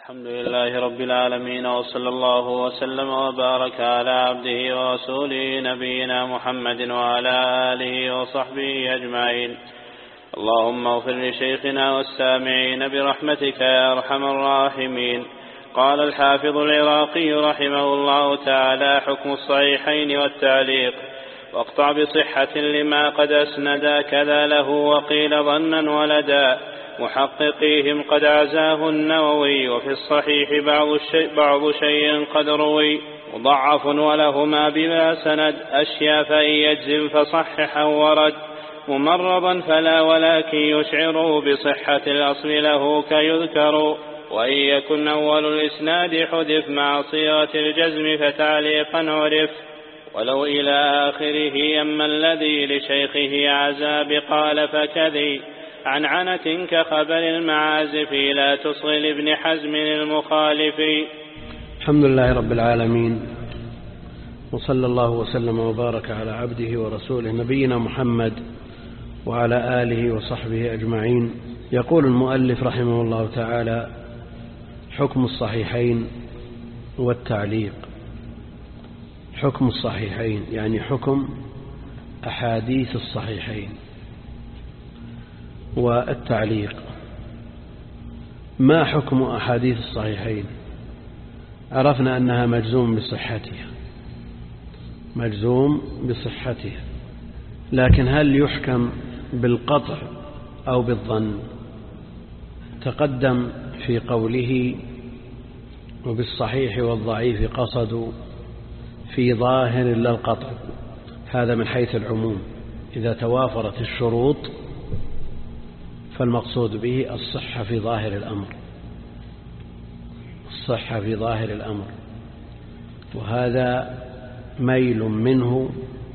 الحمد لله رب العالمين، وصلى الله وسلم وبارك على عبده ورسوله نبينا محمد وعلى آله وصحبه أجمعين. اللهم اغفر لشيخنا والسامعين برحمتك يا أرحم الراحمين. قال الحافظ العراقي رحمه الله تعالى: حكم الصحيحين والتعليق. واقطع بصحة لما قد أسندا كذا له، وقيل ظنا ولدا محققيهم قد عزاه النووي. وفي الصحيح بعض شيء قد روي مضعف ولهما بما سند أشياء، فإن يجزم فصححا ورد ممرضا فلا، ولكن يشعر بصحة الأصل له كيذكر. وإن يكن أول الإسناد حذف مع صيغة الجزم فتعليقا عرف، ولو إلى آخره أما الذي لشيخه عزا بقال فكذي عن عنة كخبر المعازف لا تصغي لابن حزم المخالف. الحمد لله رب العالمين، وصلى الله وسلم وبارك على عبده ورسوله نبينا محمد وعلى آله وصحبه أجمعين. يقول المؤلف رحمه الله تعالى: حكم الصحيحين والتعليق. حكم الصحيحين يعني حكم أحاديث الصحيحين، والتعليق. ما حكم أحاديث الصحيحين؟ عرفنا أنها مجزوم بصحتها، لكن هل يحكم بالقطع أو بالظن؟ تقدم في قوله: وبالصحيح والضعيف قصدوا في ظاهر لا القطع. هذا من حيث العموم، إذا توافرت الشروط فالمقصود به الصحة في ظاهر الأمر، وهذا ميل منه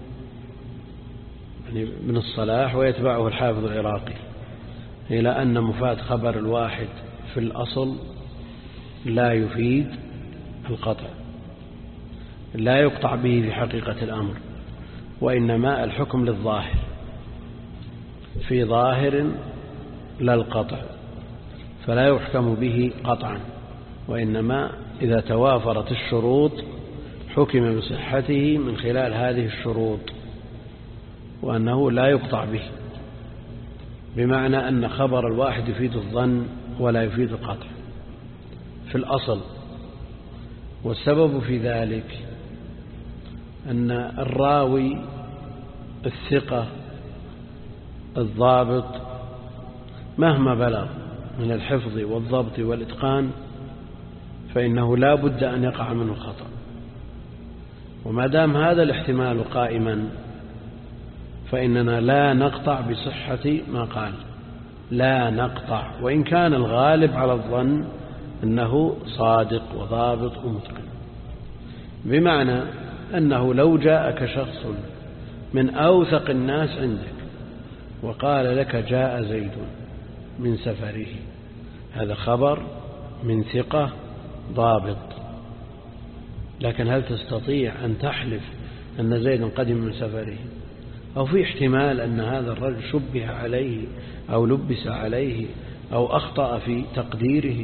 يعني من الصلاح، ويتبعه الحافظ العراقي إلى أن مفاد خبر الواحد في الأصل لا يفيد القطع، لا يقطع به في حقيقة الأمر، وإنما الحكم للظاهر في ظاهر لا القطع، فلا يحكم به قطعا، وإنما إذا توافرت الشروط حكم بصحته من خلال هذه الشروط، وأنه لا يقطع به، بمعنى أن خبر الواحد يفيد الظن ولا يفيد القطع في الأصل. والسبب في ذلك أن الراوي الثقة الضابط مهما بلغ من الحفظ والضبط والإتقان فإنه لا بد أن يقع منه خطأ، وما دام هذا الاحتمال قائما فإننا لا نقطع بصحة ما قال، لا نقطع، وإن كان الغالب على الظن أنه صادق وضابط ومتقن. بمعنى أنه لو جاءك شخص من أوثق الناس عندك وقال لك: جاء زيد من سفره، هذا خبر من ثقة ضابط، لكن هل تستطيع أن تحلف أن زيد قدم من سفره؟ أو في احتمال أن هذا الرجل شبه عليه أو لبس عليه أو أخطأ في تقديره،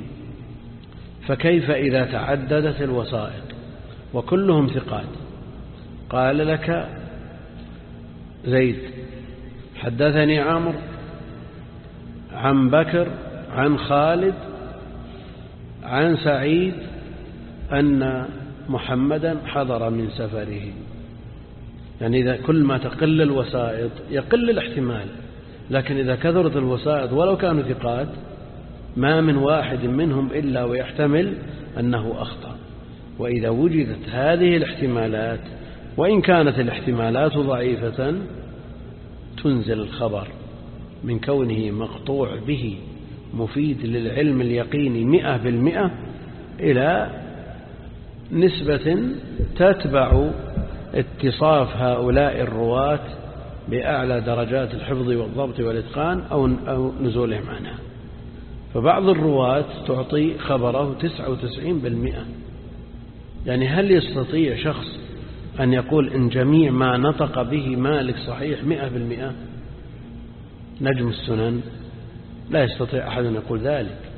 فكيف إذا تعددت الوسائط وكلهم ثقات؟ قال لك زيد: حدثني عمرو عن بكر عن خالد عن سعيد أن محمدا حضر من سفره. يعني إذا كل ما تقل الوسائط يقل الاحتمال، لكن إذا كثرت الوسائط ولو كانوا ثقات ما من واحد منهم إلا ويحتمل أنه أخطأ. وإذا وجدت هذه الاحتمالات وإن كانت الاحتمالات ضعيفة تنزل الخبر من كونه مقطوع به مفيد للعلم اليقيني 100% إلى نسبة تتبع اتصاف هؤلاء الرواة بأعلى درجات الحفظ والضبط والإتقان أو نزولهم عنها. فبعض الرواة تعطي خبره 99%. يعني هل يستطيع شخص أن يقول إن جميع ما نطق به مالك صحيح 100%؟ نجم السنن لا يستطيع أحد أن يقول ذلك،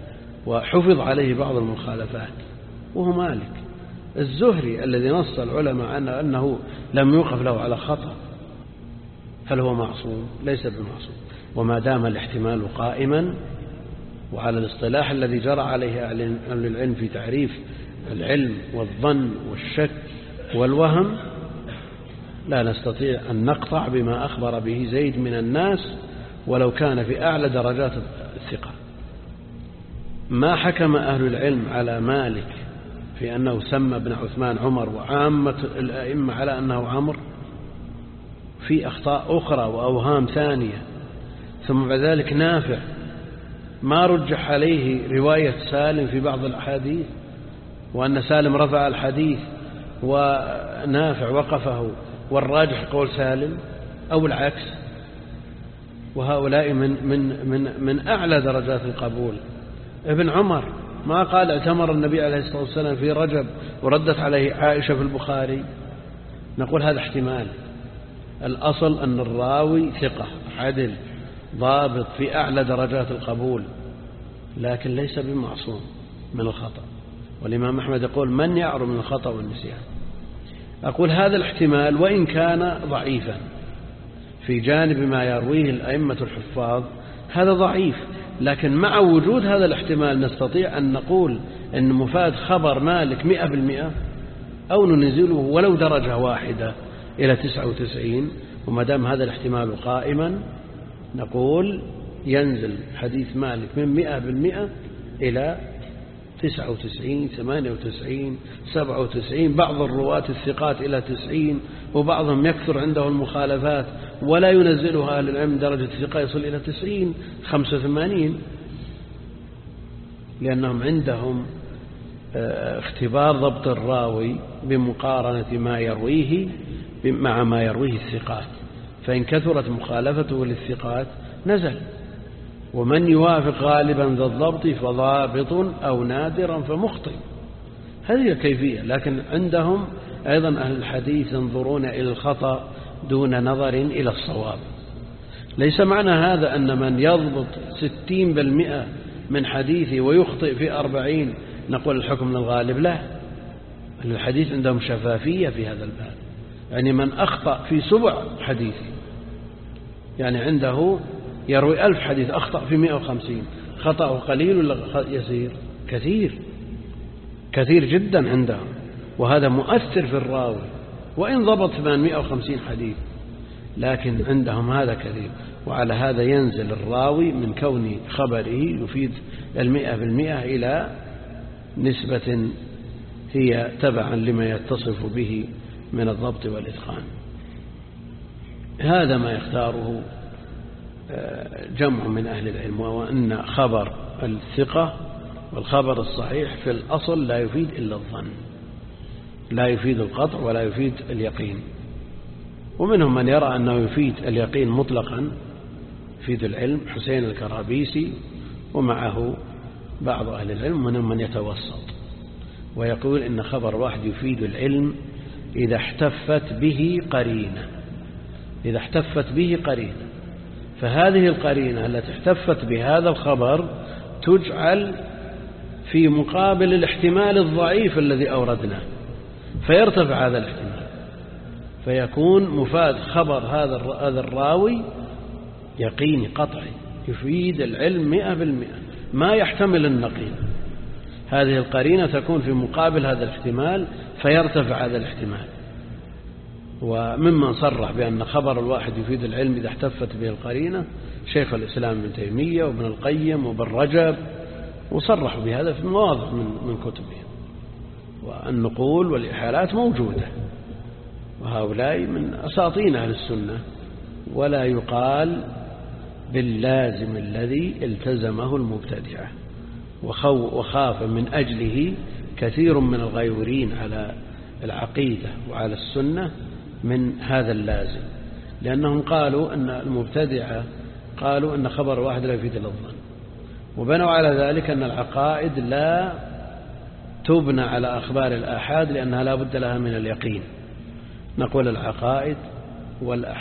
وحفظ عليه بعض المخالفات، وهو مالك. الزهري الذي نص العلماء أنه لم يوقف له على خطأ، هل هو معصوم؟ ليس بمعصوم. وما دام الاحتمال قائما وعلى الاصطلاح الذي جرى عليه أهل العلم في تعريف العلم والظن والشك والوهم، لا نستطيع أن نقطع بما أخبر به زيد من الناس ولو كان في أعلى درجات الثقة. ما حكم أهل العلم على مالك في أنه سمى ابن عثمان عمر وعامة الأئمة على أنه عمر، في أخطاء أخرى وأوهام ثانية. ثم بعد ذلك نافع ما رجح عليه رواية سالم في بعض الأحاديث، وأن سالم رفع الحديث ونافع وقفه، والراجح قول سالم أو العكس. وهؤلاء من أعلى درجات القبول. ابن عمر ما قال اعتمر النبي عليه الصلاة والسلام في رجب وردت عليه عائشة في البخاري، نقول هذا احتمال. الأصل أن الراوي ثقة عدل ضابط في أعلى درجات القبول، لكن ليس بمعصوم من الخطأ. والإمام أحمد يقول من يعرف من الخطأ والنسيان. أقول هذا الاحتمال وإن كان ضعيفا في جانب ما يرويه الأئمة الحفاظ، هذا ضعيف، لكن مع وجود هذا الاحتمال نستطيع أن نقول أن مفاد خبر مالك 100%، أو ننزله ولو درجة واحدة إلى 99. وما دام هذا الاحتمال قائما نقول ينزل حديث مالك من 100% إلى 99 98 97، بعض الرواة الثقات إلى 90، وبعضهم يكثر عنده المخالفات ولا ينزلها أهل العلم درجة الثقة يصل إلى 90 85، لأنهم عندهم اختبار ضبط الراوي بمقارنة ما يرويه مع ما يرويه الثقات، فإن كثرت مخالفته للثقات نزل. ومن يوافق غالبا ذا الضبط فضابط أو نادرا فمخطئ. هذه الكيفية. لكن عندهم أيضا أهل الحديث ينظرون إلى الخطأ دون نظر إلى الصواب. ليس معنى هذا أن من يضبط 60% من حديثه ويخطئ في 40 نقول الحكم للغالب، لا. أهل الحديث عندهم شفافية في هذا الباب. يعني من أخطأ في 7 حديثه، يعني عنده يروي 1000 حديث أخطأ في 150، خطأه قليل ولا يسير؟ كثير جدا عندهم، وهذا مؤثر في الراوي وإن ضبط 850 حديث، لكن عندهم هذا كثير. وعلى هذا ينزل الراوي من كون خبره يفيد 100% إلى نسبة هي تبعا لما يتصف به من الضبط والإتقان. هذا ما يختاره جمع من أهل العلم، وأن خبر الثقة والخبر الصحيح في الأصل لا يفيد إلا الظن، لا يفيد القطع ولا يفيد اليقين. ومنهم من يرى أنه يفيد اليقين مطلقا، يفيد العلم، حسين الكرابيسي ومعه بعض أهل العلم. منهم من يتوسط ويقول إن خبر واحد يفيد العلم إذا احتفت به قرينة، إذا احتفت به قرينة، فهذه القرينة التي احتفت بهذا الخبر تجعل في مقابل الاحتمال الضعيف الذي أوردناه، فيرتفع هذا الاحتمال، فيكون مفاد خبر هذا الراوي يقيني قطعي يفيد العلم 100%، ما يحتمل النقيض. هذه القرينة تكون في مقابل هذا الاحتمال فيرتفع هذا الاحتمال. وممن صرح بأن خبر الواحد يفيد العلم إذا احتفت به القرينة شيخ الإسلام ابن تيمية وابن القيم وابن رجب، وصرحوا بهذا في مواضع من كتبهم. والنقول والإحالات موجودة، وهؤلاء من أساطين أهل السنة، ولا يقال باللازم الذي التزمه المبتدعة. وخاف من أجله كثير من الغيورين على العقيدة وعلى السنة من هذا اللازم، لأنهم قالوا أن المبتدعة قالوا أن خبر واحد لا يفيد إلا الظن، وبنوا على ذلك أن العقائد لا تبنى على أخبار الآحاد لأنها لا بد لها من اليقين. نقول العقائد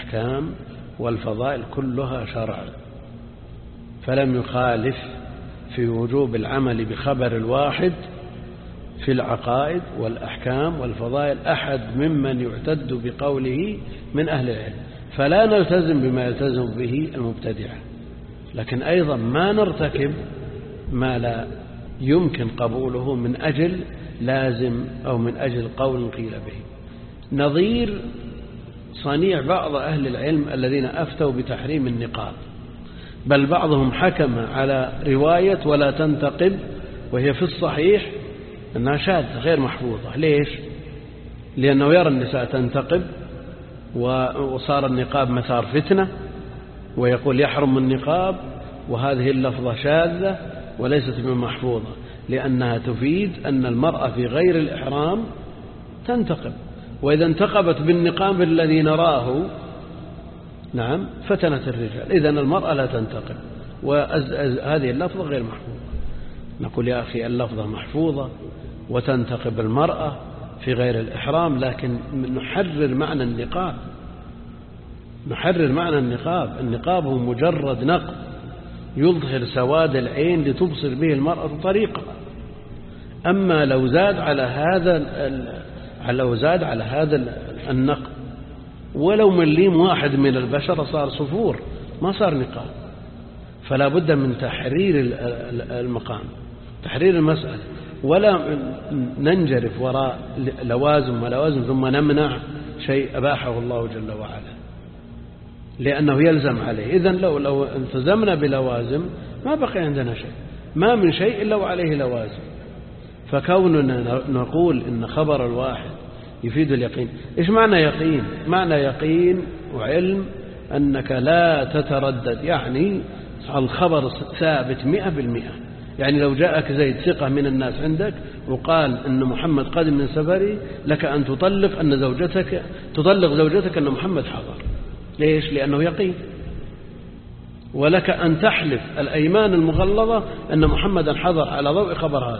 والأحكام والفضائل كلها شرع، فلم يخالف في وجوب العمل بخبر الواحد في العقائد والأحكام والفضائل أحد ممن يعتد بقوله من أهل العلم، فلا نلتزم بما يلتزم به المبتدعة، لكن أيضا ما نرتكب ما لا يمكن قبوله من أجل لازم أو من أجل قول قيل به. نظير صنيع بعض أهل العلم الذين أفتوا بتحريم النقاب، بل بعضهم حكم على رواية ولا تنتقب وهي في الصحيح أنها شاذة غير محفوظة. ليش؟ لأنه يرى النساء تنتقب وصار النقاب مثار فتنة، ويقول يحرم النقاب، وهذه اللفظة شاذة وليست من محفوظة، لأنها تفيد أن المرأة في غير الإحرام تنتقب، وإذا انتقبت بالنقاب الذي نراه نعم فتنت الرجال، إذن المرأة لا تنتقب، وهذه اللفظة غير محفوظة. نقول يا أخي اللفظة محفوظة وتنتقب المرأة في غير الإحرام، لكن نحرر معنى النقاب، نحرر معنى النقاب. النقاب هو مجرد نقب يظهر سواد العين لتبصر به المرأة طريقة. أما لو زاد على هذا النقب ولو مليم واحد من البشر صار صفور، ما صار نقاب. فلا بد من تحرير المقام، تحرير المسألة، ولا ننجرف وراء لوازم ولوازم ثم نمنع شيء أباحه الله جل وعلا لأنه يلزم عليه. إذن لو التزمنا بلوازم ما بقي عندنا شيء، ما من شيء إلا وعليه لوازم. فكوننا نقول إن خبر الواحد يفيد اليقين، إيش معنى يقين؟ معنى يقين وعلم أنك لا تتردد، يعني الخبر ثابت 100%. يعني لو جاءك زيد ثقة من الناس عندك وقال أن محمد قادم من سفري، لك أن تطلق زوجتك أن محمد حضر. ليش؟ لأنه يقين. ولك أن تحلف الأيمان المغلظة أن محمدا حضر على ضوء خبر هذا.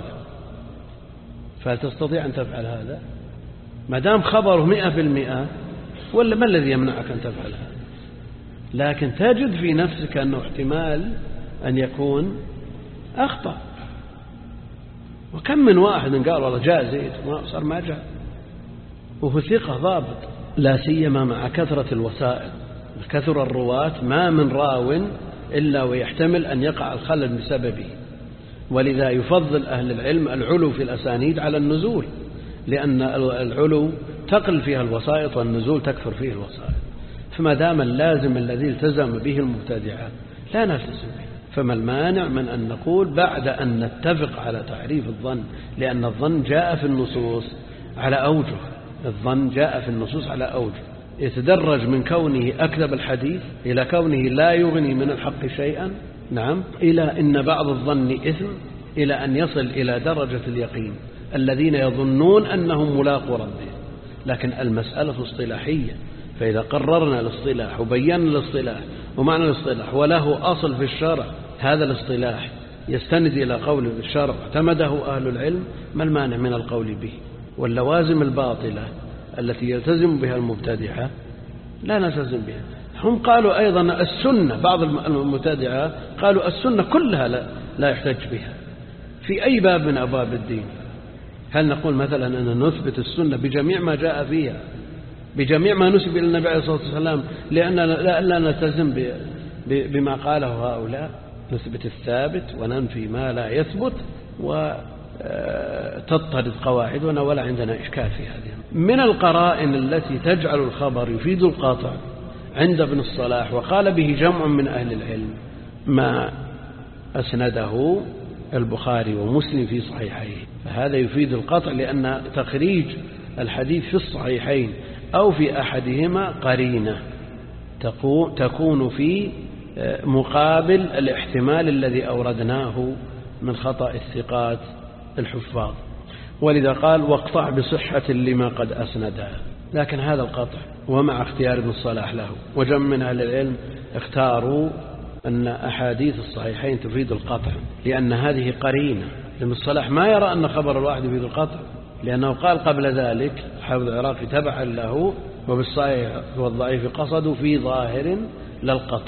فهل تستطيع أن تفعل هذا؟ ما دام خبره 100%، ولا ما الذي يمنعك أن تفعل هذا؟ لكن تجد في نفسك أنه احتمال أن يكون أخطأ. وكم من واحد قال والله جاء زيد صار ما جاء وهو ثقة ضابط، لا سيما مع كثرة الوسائل، كثر الرواة، ما من راو إلا ويحتمل أن يقع الخلل بسببه. ولذا يفضل أهل العلم العلو في الأسانيد على النزول، لأن العلو تقل فيها الوسائط والنزول تكثر فيه الوسائط. فما دام اللازم الذي التزم به المبتدعة لا نلتزم به، فما المانع من أن نقول بعد أن نتفق على تعريف الظن، لأن الظن جاء في النصوص على أوجه، الظن جاء في النصوص على أوجه، يتدرج من كونه أكذب الحديث إلى كونه لا يغني من الحق شيئا، نعم، إلى إن بعض الظن إثم، إلى أن يصل إلى درجة اليقين الذين يظنون أنهم ملاقوا ربهم. لكن المسألة اصطلاحية، فإذا قررنا الاصطلاح وبينا الاصطلاح ومعنى الاصطلاح وله أصل في الشرع، هذا الاصطلاح يستند إلى قول الشرع اعتمده أهل العلم، ما المانع من القول به؟ واللوازم الباطلة التي يلتزم بها المبتدعة لا نلتزم بها. هم قالوا أيضا السنة، بعض المبتدعة قالوا السنة كلها لا يحتج بها في أي باب من أبواب الدين. هل نقول مثلا أن نثبت السنة بجميع ما جاء فيها، بجميع ما نسب إلى النبي عليه الصلاة والسلام، لأننا لا نلتزم بما قاله هؤلاء؟ نثبت الثابت وننفي ما لا يثبت، وتضطرد قواعدنا ولا عندنا إشكال في هذه. من القرائن التي تجعل الخبر يفيد القاطع عند ابن الصلاح وقال به جمع من أهل العلم ما أسنده البخاري ومسلم في صحيحيه، فهذا يفيد القطع، لأن تخريج الحديث في الصحيحين أو في أحدهما قرينة تكون في مقابل الاحتمال الذي أوردناه من خطأ الثقات الحفاظ. ولذا قال واقطع بصحة لما قد أسنده. لكن هذا القطع ومع اختيار ابن الصلاح له وجمع من أهل العلم اختاروا أن أحاديث الصحيحين تفيد القطع، لأن هذه قرينة. ابن الصلاح ما يرى أن خبر الواحد يفيد القطع، لأنه قال قبل ذلك حافظ العراقي تبعا له وبالصحيح والضعيف قصدوا في ظاهر للقطع.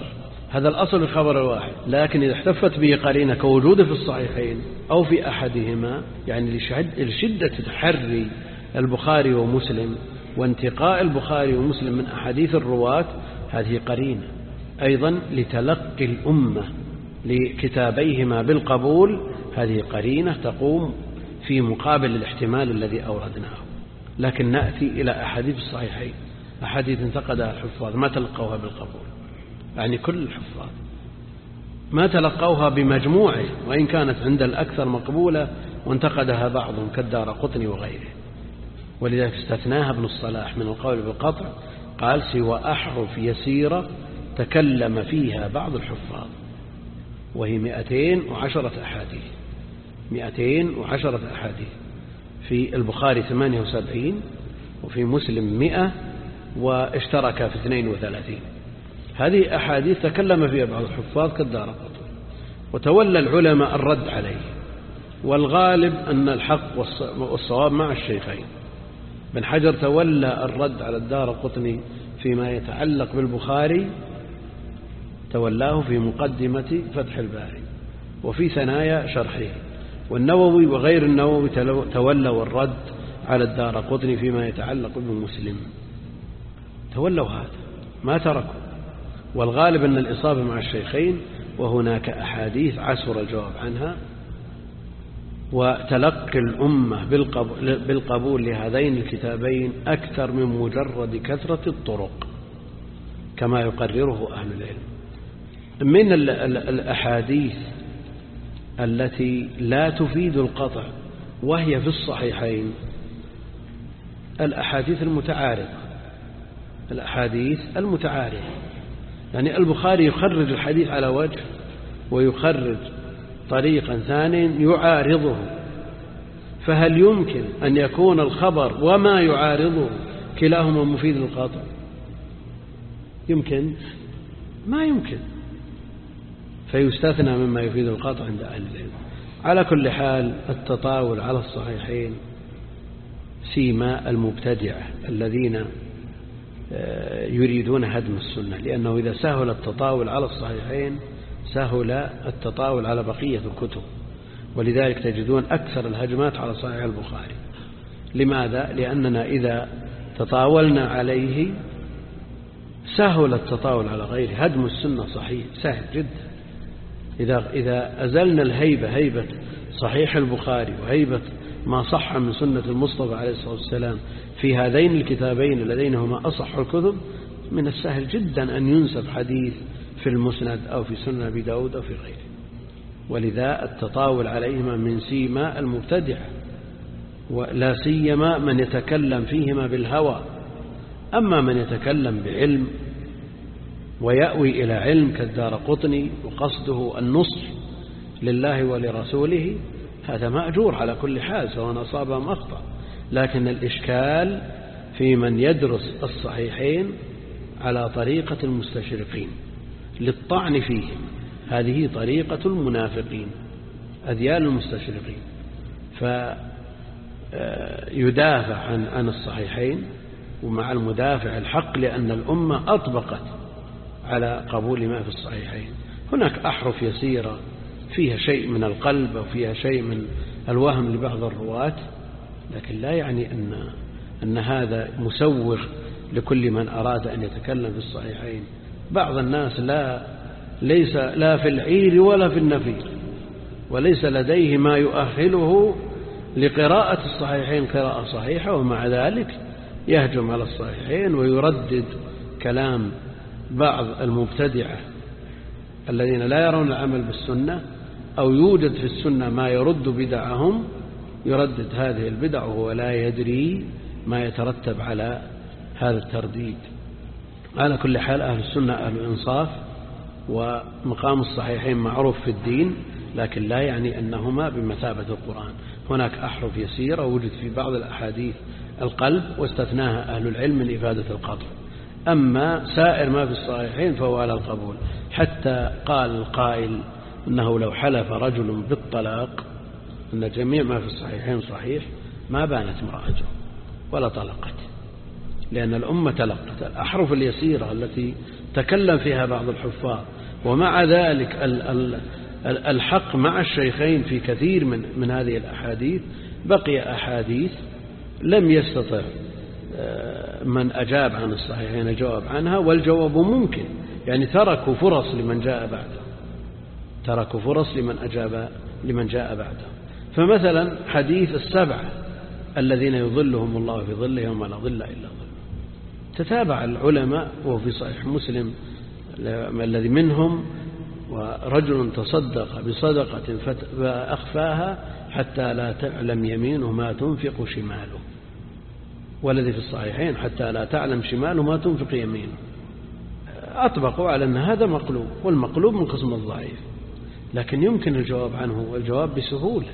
هذا الأصل الخبر الواحد. لكن إذا احتفت به قرينة كوجوده في الصحيحين أو في أحدهما، يعني لشدة تحري البخاري ومسلم وانتقاء البخاري ومسلم من أحاديث الرواة، هذه قرينة. أيضا لتلقي الأمة لكتابيهما بالقبول، هذه قرينة تقوم في مقابل الاحتمال الذي أوردناه. لكن نأتي إلى أحاديث الصحيحين، أحاديث انتقدها الحفاظ ما تلقوها بالقبول، يعني كل الحفاظ ما تلقوها بمجموعه، وإن كانت عند الأكثر مقبولة وانتقدها بعضهم كالدارقطني وغيره. ولذلك استثناها ابن الصلاح من القول بالقطع، قال سوى أحرف يسيرة تكلم فيها بعض الحفاظ، وهي 210 أحاديث، 210 أحاديث، في البخاري 78 وفي مسلم 100 واشترك في 32. هذه أحاديث تكلم فيها بعض الحفاظ كالدارقطني، وتولى العلماء الرد عليه، والغالب أن الحق والصواب مع الشيخين. بن حجر تولى الرد على الدارقطني فيما يتعلق بالبخاري، تولاه في مقدمة فتح الباري وفي ثنايا شرحه، والنووي وغير النووي تولوا الرد على الدارقطني فيما يتعلق بمسلم، تولوا هذا ما تركوا. والغالب أن الإصابة مع الشيخين، وهناك أحاديث عسر الجواب عنها، وتلقي الأمة بالقبول لهذين الكتابين أكثر من مجرد كثرة الطرق كما يقرره أهل العلم. من الأحاديث التي لا تفيد القطع وهي في الصحيحين الأحاديث المتعارضة، الأحاديث المتعارضة، يعني البخاري يخرج الحديث على وجه ويخرج طريقا ثانيا يعارضه، فهل يمكن أن يكون الخبر وما يعارضه كلاهما مفيد للقاطع؟ يمكن؟ ما يمكن، فيستثنى مما يفيد القاطع عند أهل العلم. على كل حال التطاول على الصحيحين سيما المبتدعة الذين يريدون هدم السنة، لأنه إذا سهل التطاول على الصحيحين سهل التطاول على بقية الكتب، ولذلك تجدون أكثر الهجمات على صحيح البخاري. لماذا؟ لأننا إذا تطاولنا عليه سهل التطاول على غيره. هدم السنة صحيح سهل جدا، إذا أزلنا الهيبة، هيبة صحيح البخاري وهيبة ما صح من سنة المصطفى عليه الصلاة والسلام في هذين الكتابين اللذين هما أصح الكتب، من السهل جدا أن ينسب حديث في المسند أو في سنن أبي داود أو في غيره. ولذا التطاول عليهما من سيما المبتدع، ولا سيما من يتكلم فيهما بالهوى. أما من يتكلم بعلم ويأوي إلى علم كالدارقطني وقصده النصح لله ولرسوله، هذا مأجور على كل حال سواء أصاب أم أخطأ. لكن الإشكال في من يدرس الصحيحين على طريقة المستشرقين للطعن فيهم، هذه طريقة المنافقين أذيال المستشرقين، فيدافع عن الصحيحين ومع المدافع الحق، لأن الأمة أطبقت على قبول ما في الصحيحين. هناك أحرف يسيرة فيها شيء من القلب وفيها شيء من الوهم لبعض الرواة، لكن لا يعني أن هذا مسوغ لكل من أراد أن يتكلم في الصحيحين. بعض الناس ليس لا في العير ولا في النفير، وليس لديه ما يؤهله لقراءة الصحيحين قراءة صحيحة، ومع ذلك يهجم على الصحيحين ويردد كلام بعض المبتدعة الذين لا يرون العمل بالسنة، أو يوجد في السنة ما يرد بدعهم، يردد هذه البدع وهو لا يدري ما يترتب على هذا الترديد. على كل حال أهل السنة أهل الإنصاف، ومقام الصحيحين معروف في الدين، لكن لا يعني أنهما بمثابة القرآن. هناك أحرف يسيرة وجد في بعض الأحاديث القلب واستثناها أهل العلم من إفادة القطع. أما سائر ما في الصحيحين فهو على القبول. حتى قال القائل أنه لو حلف رجل بالطلاق أن جميع ما في الصحيحين صحيح ما بانت امرأته ولا طلقت، لأن الأمة تلقت. الأحرف اليسيرة التي تكلم فيها بعض الحفاظ ومع ذلك الحق مع الشيخين في كثير من هذه الأحاديث. بقي أحاديث لم يستطع من أجاب عن الصحيحين الجواب عنها، والجواب ممكن، يعني تركوا فرص لمن جاء بعده، تركوا فرص لمن أجاب لمن جاء بعده. فمثلا حديث السبعة الذين يظلهم الله في ظله يوم لا ظل إلا ظله، تتابع العلماء وفي صحيح مسلم الذي منهم ورجل تصدق بصدقة فأخفاها حتى لا تعلم يمينه ما تنفق شماله، والذي في الصحيحين حتى لا تعلم شماله ما تنفق يمينه. أطبقوا على أن هذا مقلوب، والمقلوب من قسم الضعيف، لكن يمكن الجواب عنه، والجواب بسهولة،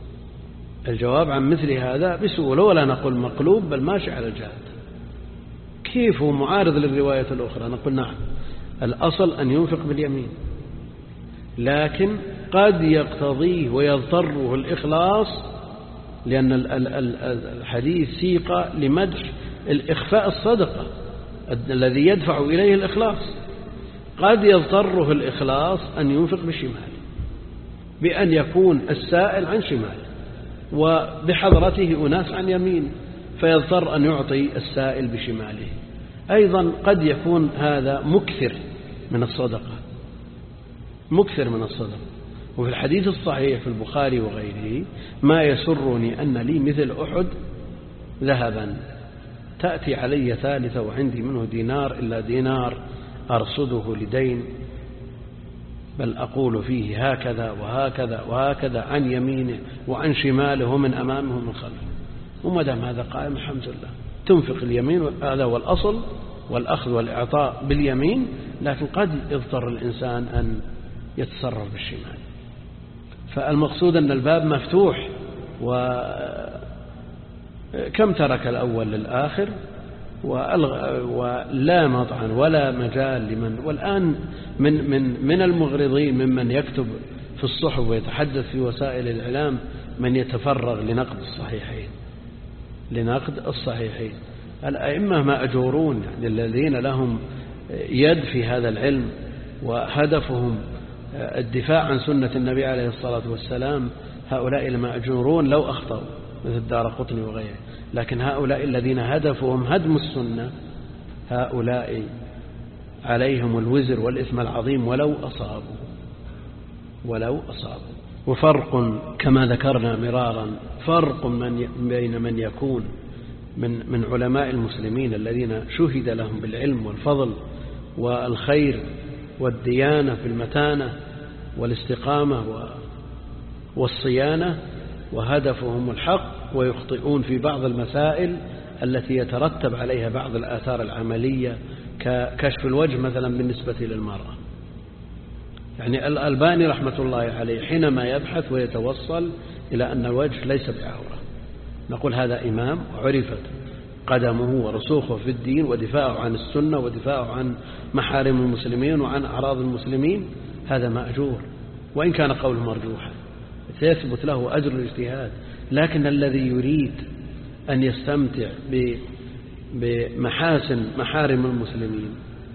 الجواب عن مثل هذا بسهولة، ولا نقول مقلوب بل ماشي على الجهاد. كيف هو معارض للرواية الأخرى؟ نقول نعم، الأصل أن ينفق باليمين، لكن قد يقتضيه ويضطره الإخلاص، لأن الحديث سيق لمدح الإخفاء الصدقة الذي يدفع إليه الإخلاص، قد يضطره الإخلاص أن ينفق بشماله، بأن يكون السائل عن شماله وبحضرته أناس عن يمين، فيضطر أن يعطي السائل بشماله. أيضا قد يكون هذا مكثر من الصدقة، مكثر من الصدقة. وفي الحديث الصحيح في البخاري وغيره: ما يسرني أن لي مثل أحد ذهبا تأتي علي ثالثة وعندي منه دينار إلا دينار أرصده لدين، بل أقول فيه هكذا وهكذا وهكذا عن يمينه وعن شماله ومن أمامه ومن خلفه. وما دام هذا قائم الحمد لله، تنفق اليمين، هذا هو الأصل، والأخذ والإعطاء باليمين، لكن قد يضطر الإنسان أن يتصرف بالشمال. فالمقصود أن الباب مفتوح، وكم ترك الأول للآخر، ولا مطعن ولا مجال لمن. والآن من المغرضين ممن يكتب في الصحف ويتحدث في وسائل الإعلام من يتفرغ لنقد الصحيحين، لنقد الصحيحين. الأئمة مأجورون، يعني الذين لهم يد في هذا العلم وهدفهم الدفاع عن سنة النبي عليه الصلاة والسلام، هؤلاء المأجورون لو أخطأوا مثل الدارقطني وغيره. لكن هؤلاء الذين هدفهم هدم السنة، هؤلاء عليهم الوزر والإثم العظيم ولو أصابوا. وفرق كما ذكرنا مرارا، فرق بين من يكون من علماء المسلمين الذين شهد لهم بالعلم والفضل والخير والديانة في المتانة والاستقامة والصيانة، وهدفهم الحق، ويخطئون في بعض المسائل التي يترتب عليها بعض الآثار العملية ككشف الوجه مثلا بالنسبة للمرأة. يعني الألباني رحمة الله عليه حينما يبحث ويتوصل إلى أن الوجه ليس بعورة، نقول هذا إمام عرفت قدمه ورسوخه في الدين ودفاعه عن السنة ودفاعه عن محارم المسلمين وعن أعراض المسلمين، هذا مأجور وإن كان قوله مرجوحا، سيثبت له أجر الاجتهاد. لكن الذي يريد أن يستمتع بمحاسن محارم المسلمين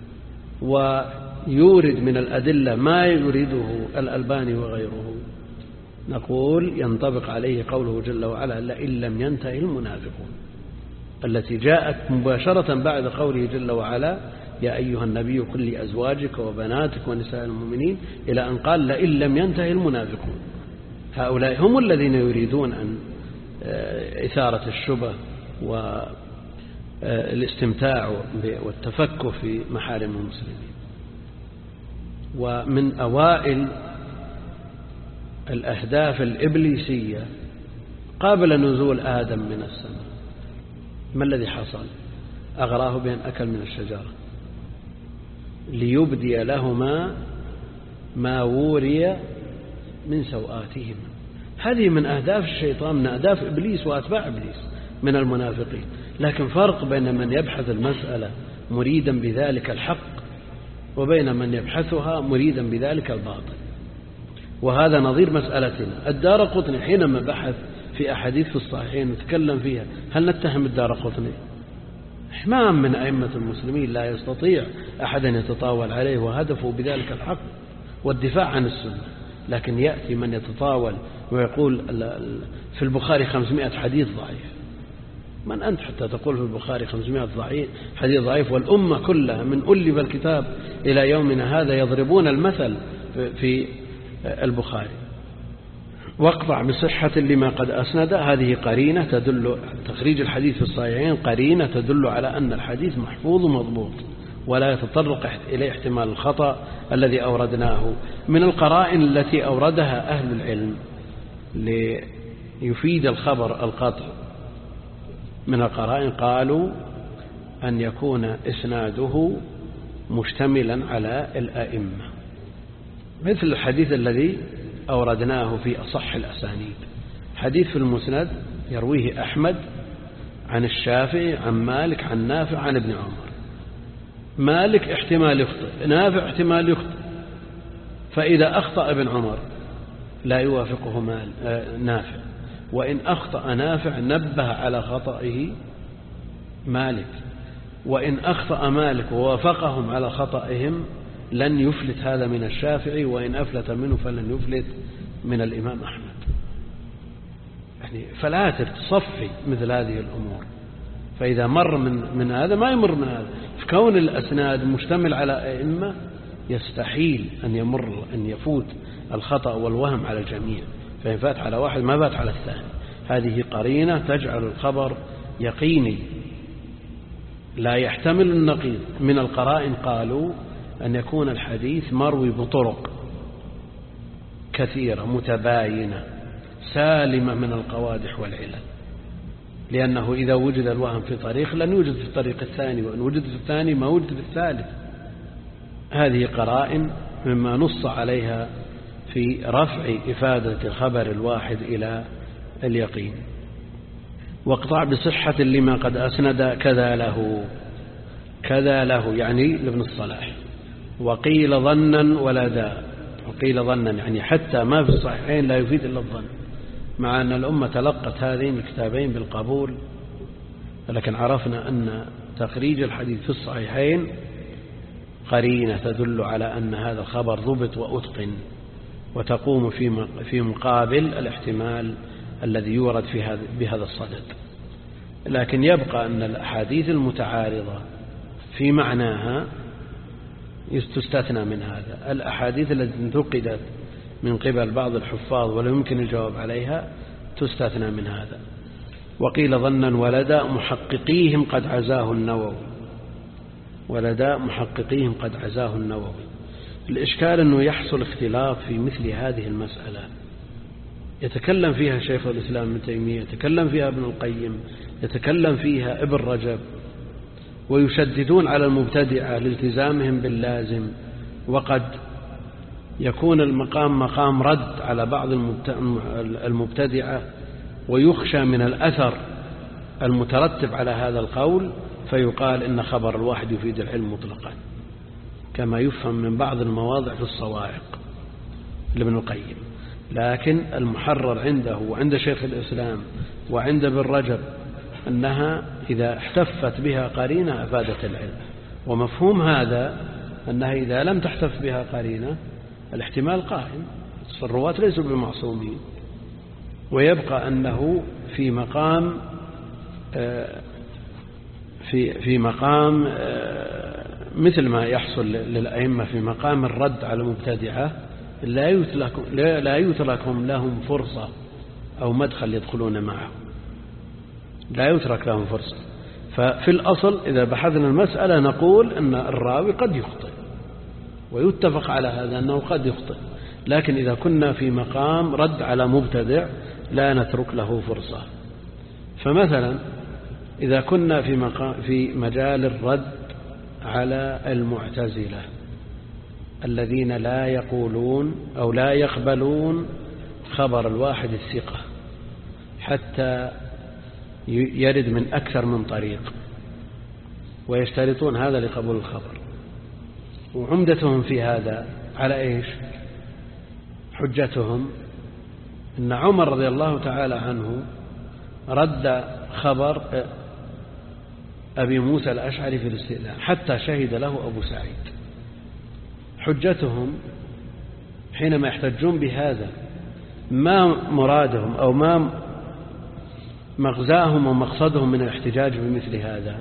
ويورد من الأدلة ما يريده الألباني وغيره، نقول ينطبق عليه قوله جل وعلا: لئن لم ينتهي المنافقون، التي جاءت مباشرة بعد قوله جل وعلا: يا أيها النبي قل لأزواجك وبناتك ونساء المؤمنين، إلى أن قال: لئن لم ينتهي المنافقون. هؤلاء هم الذين يريدون أن إثارة الشبه والاستمتاع والتفكه في محارم المسلمين. ومن أوائل الأهداف الإبليسية قبل نزول آدم من السماء ما الذي حصل؟ أغراه بأن أكل من الشجرة ليبدي لهما ما وري من سوآتهما. هذه من أهداف الشيطان، من أهداف إبليس وأتباع إبليس من المنافقين. لكن فرق بين من يبحث المسألة مريدا بذلك الحق وبين من يبحثها مريدا بذلك الباطل. وهذا نظير مسألتنا. الدارقطني حينما بحث في أحاديث في الصحيحين وتكلم فيها، هل نتهم الدارقطني؟ إمام من أئمة المسلمين لا يستطيع أحد أن يتطاول عليه، وهدفه بذلك الحق والدفاع عن السنة. لكن يأتي من يتطاول ويقول في البخاري 500 حديث ضعيف. من أنت حتى تقول في البخاري 500 حديث ضعيف، والأمة كلها من ألف الكتاب إلى يومنا هذا يضربون المثل في البخاري. واقطع بصحة لما قد أسند، هذه قرينة تدل، تخريج الحديث في الصحيحين قرينة تدل على أن الحديث محفوظ مضبوط ولا يتطرق إلى احتمال الخطأ الذي أوردناه. من القرائن التي أوردها أهل العلم ليفيد الخبر القطع، من القرائن قالوا أن يكون إسناده مشتملا على الأئمة، مثل الحديث الذي أوردناه في أصح الأسانيد، حديث في المسند يرويه أحمد عن الشافعي عن مالك عن نافع عن ابن عمر. مالك احتمال يخطئ، نافع احتمال يخطئ، فإذا أخطأ ابن عمر لا يوافقه نافع، وإن أخطأ نافع نبه على خطئه مالك، وإن أخطأ مالك ووافقهم على خطئهم لن يفلت هذا من الشافعي، وإن أفلت منه فلن يفلت من الإمام أحمد. يعني فلا تصفي مثل هذه الأمور، فإذا مر من هذا ما يمر من هذا. فكون الأسناد مشتمل على أئمة يستحيل أن يفوت الخطأ والوهم على الجميع، فإن فات على واحد ما فات على الثاني. هذه قرينة تجعل الخبر يقيني لا يحتمل النقيض. من القرائن قالوا أن يكون الحديث مروي بطرق كثيرة متباينة سالمة من القوادح والعلل، لأنه إذا وجد الوهم في طريق لن يوجد في الطريق الثاني، وإن وجد في الثاني ما وجد في الثالث. هذه قرائن مما نص عليها في رفع إفادة خبر الواحد إلى اليقين. واقطع بصحة لما قد أسند كذا له يعني لابن الصلاح. وقيل ظنا ولا داء، وقيل ظنا يعني حتى ما في الصحيحين لا يفيد إلا الظن، مع أن الأمة تلقت هذين الكتابين بالقبول، لكن عرفنا أن تخريج الحديث في الصحيحين قرينة تدل على أن هذا الخبر ضبط وأتقن، وتقوم في مقابل الاحتمال الذي يورد بهذا الصدد. لكن يبقى أن الأحاديث المتعارضة في معناها تستثنى من هذا. الأحاديث التي انتقدت من قبل بعض الحفاظ ولا يمكن الجواب عليها تستثنى من هذا. وقيل ظنا ولدى محققيهم قد عزاه النووي، ولدى محققيهم قد عزاه النووي. الإشكال أنه يحصل اختلاف في مثل هذه المسألة، يتكلم فيها شيخ الإسلام ابن تيمية، يتكلم فيها ابن القيم، يتكلم فيها ابن رجب، ويشددون على المبتدعة لالتزامهم باللازم، وقد يكون المقام مقام رد على بعض المبتدعة، ويخشى من الأثر المترتب على هذا القول، فيقال إن خبر الواحد يفيد العلم مطلقا، كما يفهم من بعض المواضع في الصواعق لابن القيم. لكن المحرر عنده وعند شيخ الإسلام وعند ابن رجب أنها إذا احتفت بها قرينة أفادت العلم، ومفهوم هذا أنها إذا لم تحتف بها قرينة الاحتمال قائم، الرواة ليسوا بمعصومين، ويبقى أنه في مقام مثل ما يحصل للأئمة في مقام الرد على المبتدعة، لا يتركهم لهم فرصة أو مدخل يدخلون معه، لا يترك لهم فرصة. ففي الأصل إذا بحثنا المسألة نقول أن الراوي قد يخطئ، ويتفق على هذا أنه قد يخطئ، لكن إذا كنا في مقام رد على مبتدع لا نترك له فرصة. فمثلا إذا كنا في مجال الرد على المعتزلة الذين لا يقولون أو لا يقبلون خبر الواحد الثقة حتى يرد من أكثر من طريق، ويشترطون هذا لقبول الخبر، وعمدتهم في هذا على إيش؟ حجتهم أن عمر رضي الله تعالى عنه رد خبر أبي موسى الأشعري في الاستئذان حتى شهد له أبو سعيد. حجتهم حينما يحتجون بهذا ما مرادهم أو ما مغزاهم ومقصدهم من الاحتجاج بمثل هذا،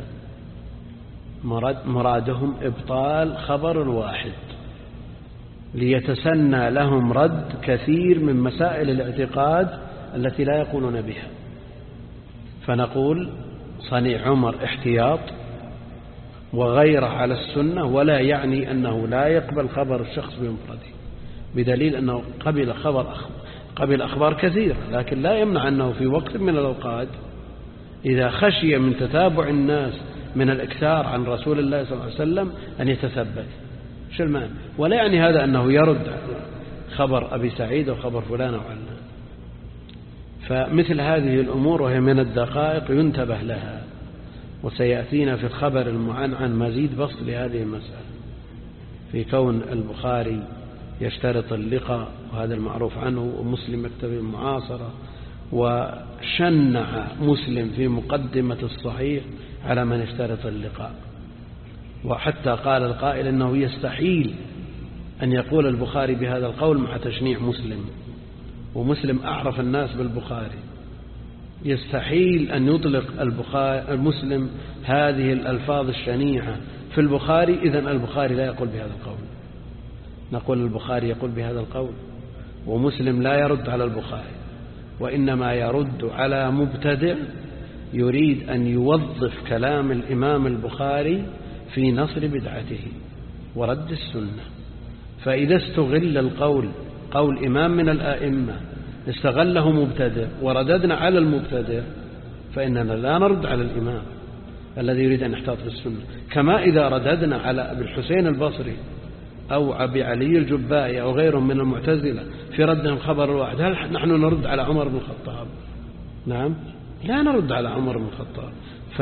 مرادهم إبطال خبر واحد ليتسنى لهم رد كثير من مسائل الاعتقاد التي لا يقولون بها. فنقول صنيع عمر احتياط وغيره على السنة، ولا يعني أنه لا يقبل خبر الشخص بمفرده، بدليل أنه قبل أخبار كثيرة، لكن لا يمنع أنه في وقت من الأوقات إذا خشي من تتابع الناس من الإكثار عن رسول الله صلى الله عليه وسلم أن يتثبت. شو المعنى؟ ولا يعني هذا أنه يرد خبر أبي سعيد أو خبر فلان أو علان. فمثل هذه الأمور وهي من الدقائق ينتبه لها، وسيأتينا في الخبر المعنعن مزيد بسط لهذه المسألة في كون البخاري يشترط اللقاء، وهذا المعروف عنه، ومسلم يكتفي المعاصرة، وشنع مسلم في مقدمة الصحيح على من يشترط اللقاء. وحتى قال القائل إنه يستحيل أن يقول البخاري بهذا القول مع تشنيع مسلم، ومسلم أعرف الناس بالبخاري، يستحيل أن يطلق المسلم هذه الألفاظ الشنيعة في البخاري، إذن البخاري لا يقول بهذا القول. نقول البخاري يقول بهذا القول، ومسلم لا يرد على البخاري، وإنما يرد على مبتدع يريد أن يوظف كلام الإمام البخاري في نصر بدعته ورد السنة. فإذا استغل القول قول إمام من الآئمة استغله مبتدع ورددنا على المبتدع، فإننا لا نرد على الإمام الذي يريد أن يحتاط بالسنة. كما إذا رددنا على أبي الحسين البصري أو أبي علي الجبائي أو غيرهم من المعتزلة في ردهم خبر الواحد، هل نحن نرد على عمر بن الخطاب؟ نعم، لا نرد على عمر بن الخطاب.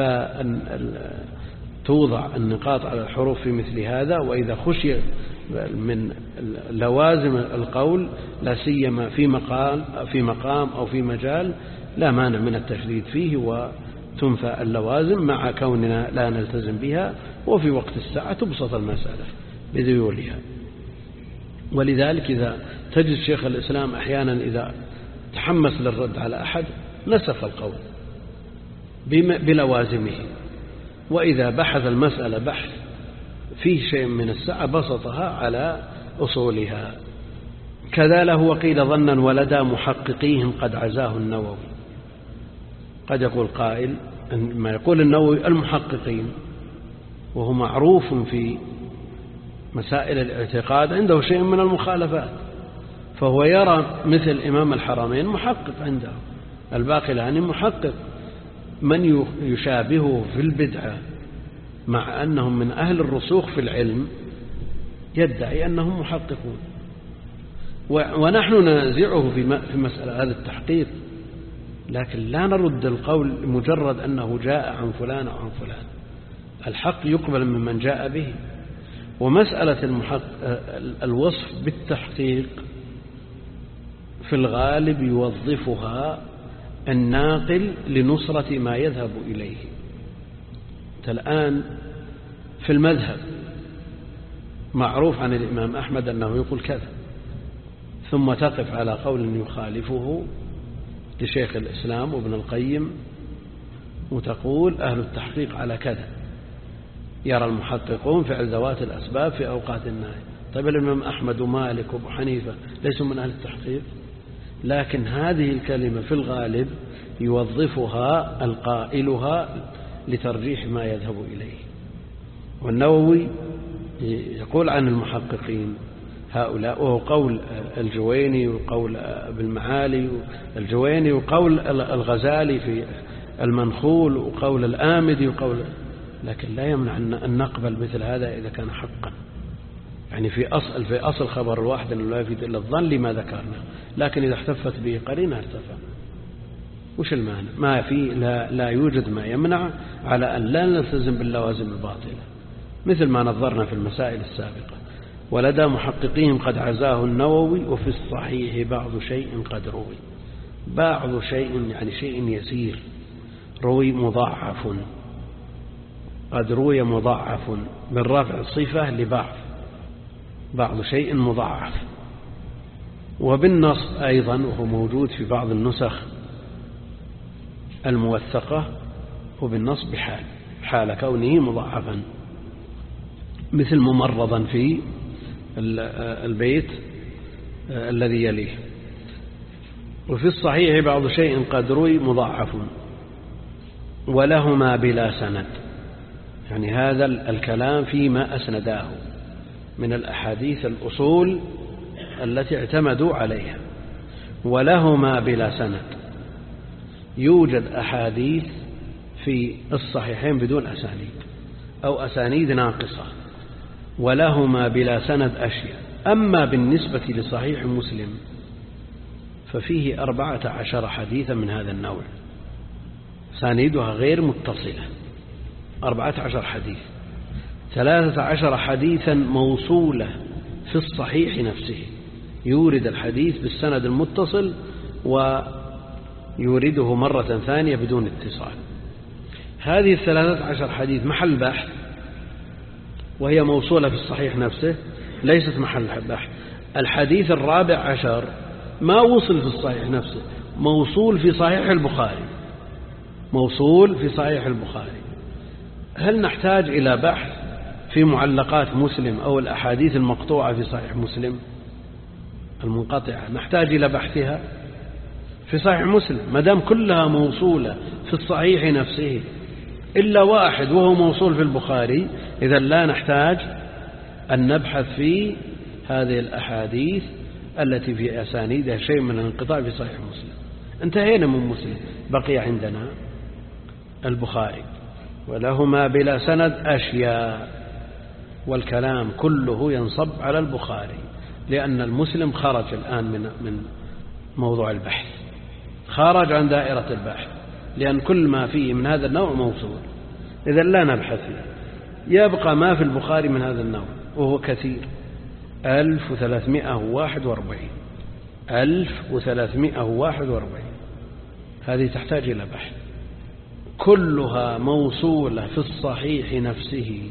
فتوضع النقاط على الحروف في مثل هذا. وإذا خشي من لوازم القول لا سيما في مقام أو في مجال لا مانع من التشديد فيه وتنفى اللوازم مع كوننا لا نلتزم بها، وفي وقت الساعة تبسط المسألة بذيولها. ولذلك إذا تجد شيخ الإسلام أحيانا إذا تحمس للرد على أحد نسخ القول بلوازمه، وإذا بحث المسألة بحث فيه شيء من السعة بسطها على أصولها. كذا له وقيل ظنا ولدى محققيهم قد عزاه النووي. قد يقول قائل ما يقول النووي المحققين، وهو معروف في مسائل الاعتقاد عنده شيء من المخالفات، فهو يرى مثل إمام الحرمين محقق عنده، الباقلاني محقق، من يشابهه في البدعة مع أنهم من أهل الرسوخ في العلم يدعي أنهم محققون، ونحن ننازعه في مسألة هذا التحقيق، لكن لا نرد القول مجرد أنه جاء عن فلان أو عن فلان. الحق يقبل ممن جاء به. ومسألة الوصف بالتحقيق في الغالب يوظفها الناقل لنصرة ما يذهب إليه. الآن في المذهب معروف عن الإمام أحمد أنه يقول كذا، ثم تقف على قول يخالفه لشيخ الإسلام وابن القيم وتقول أهل التحقيق على كذا، يرى المحققون فعل ذوات الأسباب في أوقات النهي. طيب الإمام أحمد ومالك وابو حنيفة ليسوا من أهل التحقيق؟ لكن هذه الكلمة في الغالب يوظفها القائلها لترجيح ما يذهب إليه. والنووي يقول عن المحققين هؤلاء، وهو قول الجويني وقول ابن المعالي الجويني وقول الغزالي في المنخول وقول الآمدي وقول، لكن لا يمنع أن نقبل مثل هذا إذا كان حقا. يعني في أصل خبر الواحد أنه لا يفيد إلا الظن لما ذكرنا، لكن إذا احتفت به قرينة ارتفع. وش المعنى؟ ما في لا يوجد ما يمنع على أن لا نلتزم باللوازم الباطلة، مثل ما نظرنا في المسائل السابقة. ولدى محققين قد عزاه النووي وفي الصحيح بعض شيء قد روي. بعض شيء يعني شيء يسير، روي مضاعف، قد روي مضاعف من رفع الصفة لبعض، بعض شيء مضاعف. وبالنص أيضا، وهو موجود في بعض النسخ الموثقة، وبالنص بحال، حال كونه مضاعفا، مثل ممرضا في البيت الذي يليه. وفي الصحيح بعض شيء قد روي مضاعف ولهما بلا سند، يعني هذا الكلام فيما أسنداه من الأحاديث الأصول التي اعتمدوا عليها. ولهما بلا سند، يوجد أحاديث في الصحيحين بدون أسانيد أو أسانيد ناقصة، ولهما بلا سند أشياء. أما بالنسبة لصحيح مسلم ففيه 14 حديثا من هذا النوع، سانيدها غير متصلة، 14 حديث، 13 حديثا موصولة في الصحيح نفسه، يورد الحديث بالسند المتصل ويورده مرة ثانية بدون اتصال. هذه 13 حديث محل بحث، وهي موصولة في الصحيح نفسه، ليست محل بحث. الحديث 14 ما وصل في الصحيح نفسه، موصول في صحيح البخاري، موصول في صحيح البخاري. هل نحتاج إلى بحث في معلقات مسلم أو الأحاديث المقطوعة في صحيح مسلم المنقطعة؟ نحتاج إلى بحثها في صحيح مسلم ما دام كلها موصولة في الصحيح نفسه إلا واحد وهو موصول في البخاري، إذا لا نحتاج أن نبحث في هذه الأحاديث التي في أسانيدها شيء من الانقطاع في صحيح مسلم. انتهينا من مسلم، بقي عندنا البخاري. ولهما بلا سند أشياء، والكلام كله ينصب على البخاري، لأن المسلم خرج الآن من موضوع البحث، خرج عن دائرة البحث، لأن كل ما فيه من هذا النوع موصول، إذا لا نبحث فيه. يبقى ما في البخاري من هذا النوع وهو كثير، 1341، 1341، هذه تحتاج إلى بحث، كلها موصولة في الصحيح نفسه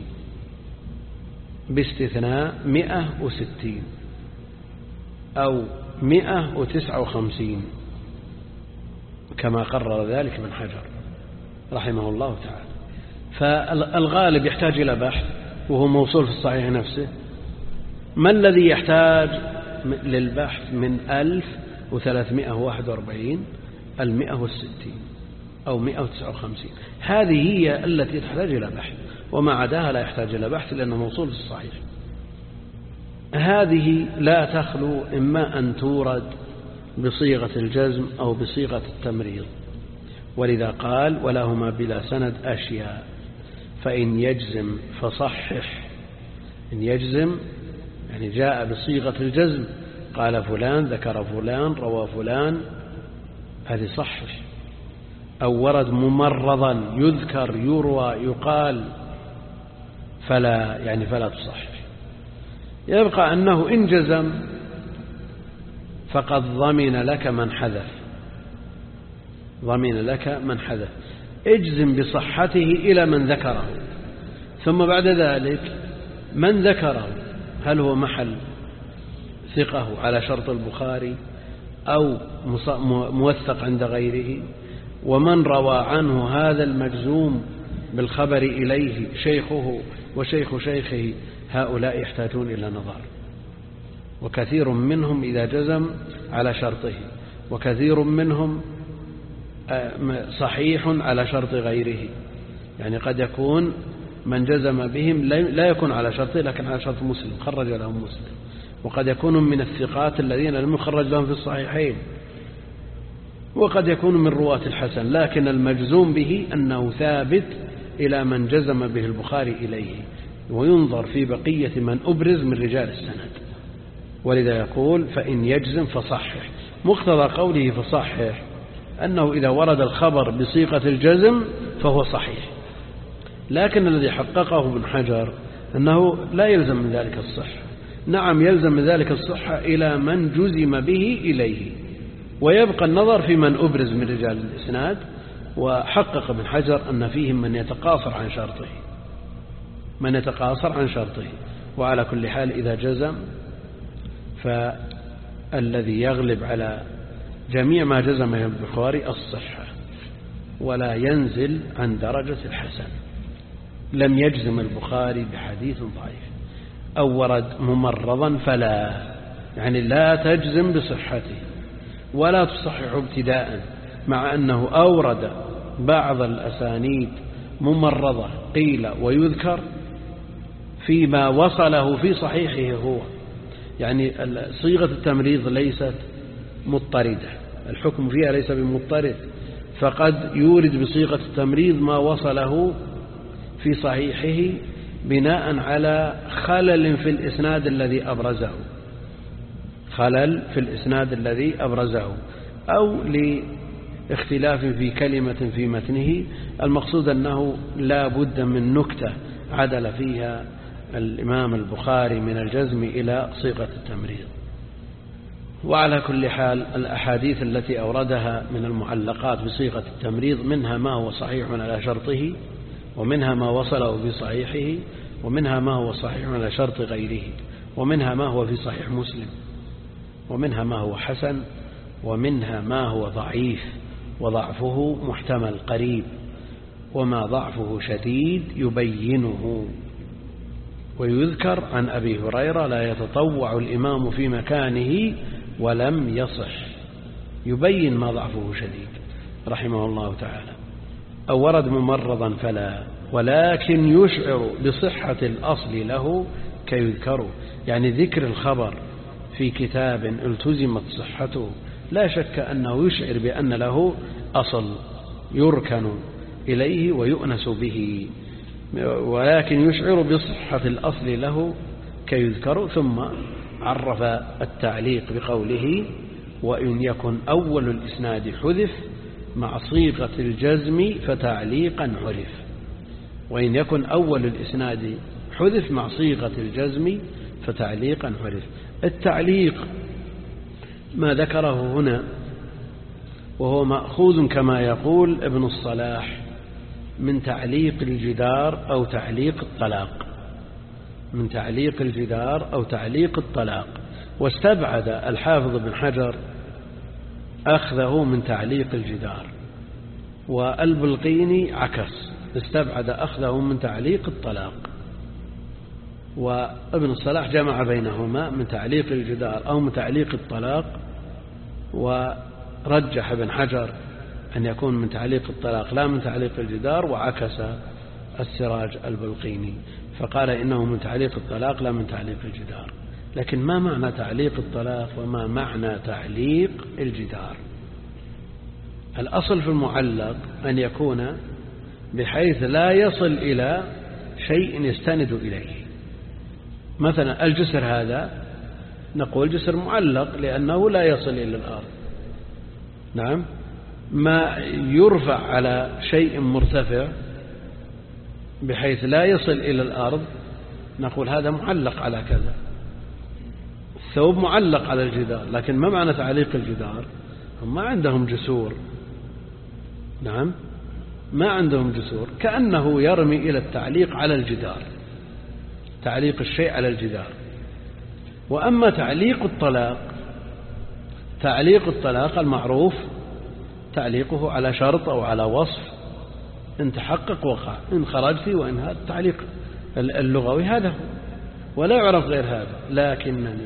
باستثناء 160 أو 159 كما قرر ذلك ابن حجر رحمه الله تعالى. فالغالب يحتاج إلى بحث وهو موصول في الصحيح نفسه. ما الذي يحتاج للبحث من 1341 160 أو 159؟ هذه هي التي تحتاج إلى بحث، وما عداها لا يحتاج إلى بحث لأنه موصول في الصحيح. هذه لا تخلو إما أن تورد بصيغة الجزم أو بصيغة التمريض، ولذا قال ولهما بلا سند أشياء، فإن يجزم فصحح. إن يجزم يعني جاء بصيغة الجزم، قال فلان، ذكر فلان، روى فلان، هذه صحح. أو ورد ممرضا، يذكر، يروى، يقال، فلا تصحح. يبقى أنه إن جزم فقد ضمن لك من حذف، ضمن لك من حذف. اجزم بصحته إلى من ذكره، ثم بعد ذلك من ذكره هل هو محل ثقه على شرط البخاري أو موثق عند غيره، ومن روى عنه هذا المجزوم بالخبر إليه شيخه وشيخ شيخه، هؤلاء يحتاجون إلى نظر. وكثير منهم إذا جزم على شرطه، وكثير منهم صحيح على شرط غيره، يعني قد يكون من جزم بهم لا يكون على شرطه لكن على شرط مسلم، خرج لهم مسلم، وقد يكون من الثقات الذين لم يخرج لهم في الصحيحين، وقد يكون من رواة الحسن، لكن المجزوم به أنه ثابت إلى من جزم به البخاري إليه، وينظر في بقية من أبرز من رجال السند. ولذا يقول فإن يجزم فصحح. مقتضى قوله فصحح أنه إذا ورد الخبر بصيغة الجزم فهو صحيح، لكن الذي حققه ابن حجر أنه لا يلزم من ذلك الصحة. نعم يلزم من ذلك الصحة إلى من جزم به إليه، ويبقى النظر في من أبرز من رجال الإسناد. وحقق ابن حجر أن فيهم من يتقاصر عن شرطه، من يتقاصر عن شرطه. وعلى كل حال إذا جزم فالذي يغلب على جميع ما جزمه البخاري الصحة ولا ينزل عن درجة الحسن. لم يجزم البخاري بحديث ضعيف أو ورد ممرضا فلا، يعني لا تجزم بصحته ولا تصحح ابتداء، مع أنه أورد بعض الأسانيد ممرضة قيل ويذكر فيما وصله في صحيحه هو، يعني صيغة التمريض ليست مضطردة، الحكم فيها ليس بمضطرد، فقد يورد بصيغة التمريض ما وصله في صحيحه بناء على خلل في الإسناد الذي أبرزه، خلل في الإسناد الذي أبرزه أو لاختلاف في كلمة في متنه. المقصود أنه لا بد من نكتة عدل فيها الإمام البخاري من الجزم إلى صيغة التمريض. وعلى كل حال الأحاديث التي أوردها من المعلقات بصيغة التمريض منها ما هو صحيح على شرطه، ومنها ما وصله في صحيحه، ومنها ما هو صحيح على شرط غيره، ومنها ما هو في صحيح مسلم، ومنها ما هو حسن، ومنها ما هو ضعيف وضعفه محتمل قريب، وما ضعفه شديد يبينه. ويذكر عن أبي هريرة: لا يتطوع الإمام في مكانه ولم يصح، يبين ما ضعفه شديد رحمه الله تعالى. أو ورد ممرضا فلا، ولكن يشعر بصحة الأصل له كيذكره، يعني ذكر الخبر في كتاب التزمت صحته لا شك أنه يشعر بأن له أصل يركن إليه ويؤنس به، ولكن يشعر بصحة الأصل له كيذكر. ثم عرف التعليق بقوله: وإن يكن أول الإسناد حذف مع صيغة الجزم فتعليقا عرف. وإن يكن أول الإسناد حذف مع صيغة الجزم فتعليقا عرف. التعليق ما ذكره هنا وهو مأخوذ كما يقول ابن الصلاح من تعليق الجدار أو تعليق الطلاق، من تعليق الجدار أو تعليق الطلاق. واستبعد الحافظ بن حجر أخذه من تعليق الجدار، والبلقيني عكس، استبعد أخذه من تعليق الطلاق. وابن الصلاح جمع بينهما من تعليق الجدار أو من تعليق الطلاق، ورجح ابن حجر أن يكون من تعليق الطلاق لا من تعليق الجدار، وعكس السراج البلقيني فقال إنه من تعليق الطلاق لا من تعليق الجدار. لكن ما معنى تعليق الطلاق وما معنى تعليق الجدار؟ الأصل في المعلق أن يكون بحيث لا يصل إلى شيء يستند إليه. مثلا الجسر هذا نقول جسر معلق لأنه لا يصل إلى الأرض. نعم. ما يرفع على شيء مرتفع بحيث لا يصل إلى الأرض نقول هذا معلق على كذا. الثوب معلق على الجدار، لكن ما معنى تعليق الجدار؟ هم ما عندهم جسور. نعم، ما عندهم جسور، كأنه يرمي إلى التعليق على الجدار، تعليق الشيء على الجدار. وأما تعليق الطلاق، تعليق الطلاق المعروف تعليقه على شرط أو على وصف، إن تحقق وقع، إن خرج فيه، وإن هذا التعليق اللغوي هذا هو، ولا يعرف غير هذا. لكنني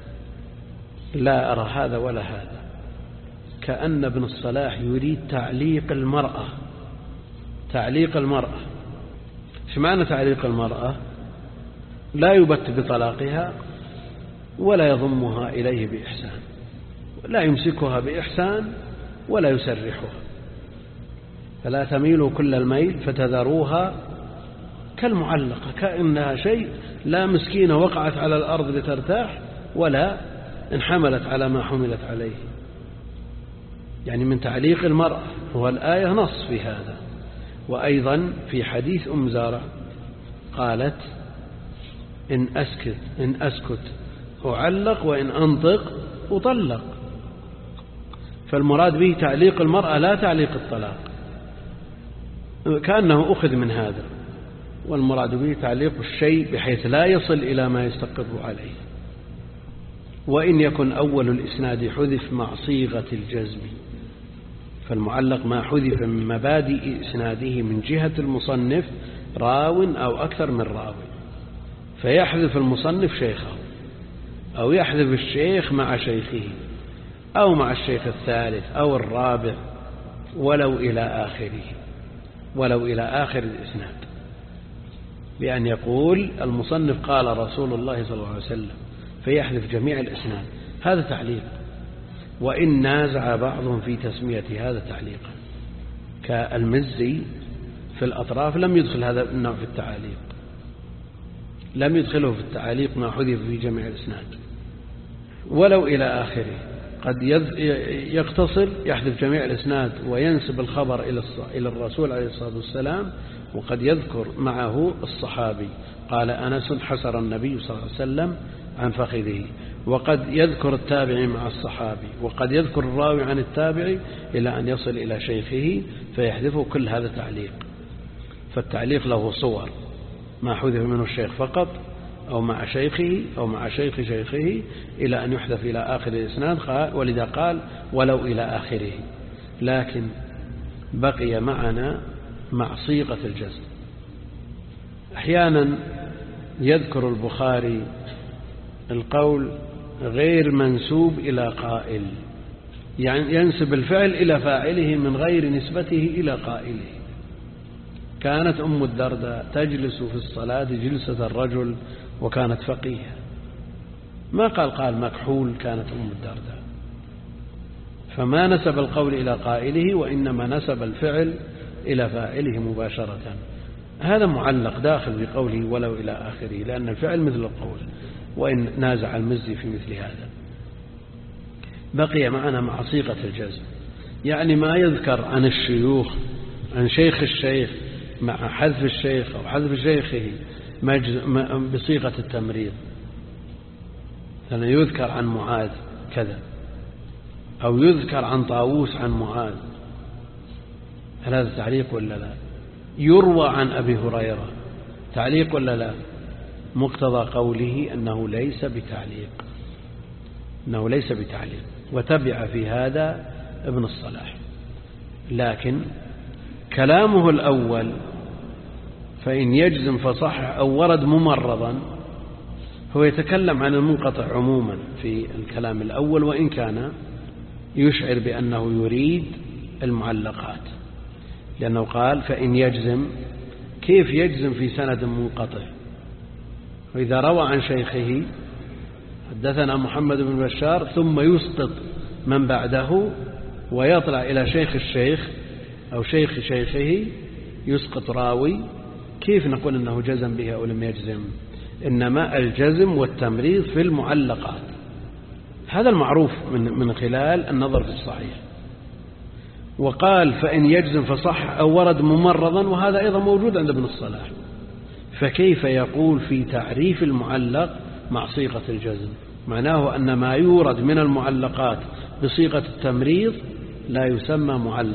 لا أرى هذا ولا هذا، كأن ابن الصلاح يريد تعليق المرأة. تعليق المرأة، ايش معنى تعليق المرأة؟ لا يبت بطلاقها ولا يضمها إليه بإحسان، لا يمسكها بإحسان ولا يسرحها، فلا تميلوا كل الميل فتذروها كالمعلقة، كأنها شيء لا مسكينة وقعت على الأرض لترتاح ولا انحملت على ما حملت عليه. يعني من تعليق المرأة، والآية نص في هذا. وأيضا في حديث أم زارع قالت: إن أسكت أعلق، وإن أنطق أطلق. فالمراد به تعليق المرأة لا تعليق الطلاق، كأنه أخذ من هذا. والمراد به تعليق الشيء بحيث لا يصل إلى ما يستقر عليه. وإن يكن أول الإسناد حذف مع صيغة الجزم، فالمعلق ما حذف من مبادئ إسناده من جهة المصنف راو أو أكثر من راو، فيحذف المصنف شيخه، أو يحذف الشيخ مع شيخه، أو مع الشيخ الثالث أو الرابع، ولو إلى آخر الإسناد، بأن يقول المصنف قال رسول الله صلى الله عليه وسلم، فيحذف جميع الإسناد. هذا تعليق. وإن نازع بعضهم في تسمية هذا تعليقا، كالمزي في الأطراف لم يدخل هذا النوع في التعاليق، لم يدخله في التعاليق ما حذف في جميع الإسناد. ولو إلى آخره، قد يقتصر يحذف جميع الإسناد وينسب الخبر إلى الرسول عليه الصلاة والسلام، وقد يذكر معه الصحابي، قال أنس حسر النبي صلى الله عليه وسلم عن فخذه، وقد يذكر التابعي مع الصحابي، وقد يذكر الراوي عن التابعي إلى أن يصل إلى شيخه، فيحذفه كل هذا تعليق. فالتعليق له صور: ما حذف منه الشيخ فقط، أو مع شيخه، أو مع شيخ شيخه، إلى أن يحذف إلى آخر الإسناد، ولذا قال ولو إلى آخره. لكن بقي معنا مع صيغة الجزم. أحيانا يذكر البخاري القول غير منسوب إلى قائل، يعني ينسب الفعل إلى فاعله من غير نسبته إلى قائله. كانت أم الدرداء تجلس في الصلاة جلسة الرجل وكانت فقيهة، ما قال مكحول كانت أم الدرداء، فما نسب القول إلى قائله، وإنما نسب الفعل إلى فاعله مباشرة. هذا معلق داخل بقوله ولو إلى آخره، لأن الفعل مثل القول، وإن نازع المزي في مثل هذا. بقي معنا مع صيغة الجزم، يعني ما يذكر عن الشيوخ، عن شيخ الشيخ، مع حذف الشيخ أو حذف شيخه بصيغة التمريض. لأنه يذكر عن معاذ كذا، أو يذكر عن طاووس عن معاذ، هل هذا تعليق ولا لا؟ يروى عن أبي هريرة، تعليق ولا لا؟ مقتضى قوله أنه ليس بتعليق، وتبع في هذا ابن الصلاح. لكن كلامه الأول فإن يجزم فصح أو ورد ممرضا، هو يتكلم عن المنقطع عموما في الكلام الأول، وإن كان يشعر بأنه يريد المعلقات، لأنه قال فإن يجزم، كيف يجزم في سند منقطع؟ وإذا روى عن شيخه حدثنا محمد بن بشار ثم يسقط من بعده ويطلع إلى شيخ الشيخ أو شيخ شيخه، يسقط راوي، كيف نقول أنه جزم بها أو لم يجزم؟ إنما الجزم والتمريض في المعلقات، هذا المعروف من خلال النظر في الصحيح. وقال فإن يجزم فصح أو ورد ممرضا، وهذا أيضا موجود عند ابن الصلاح، فكيف يقول في تعريف المعلق مع صيغة الجزم؟ معناه أن ما يورد من المعلقات بصيغة التمريض لا يسمى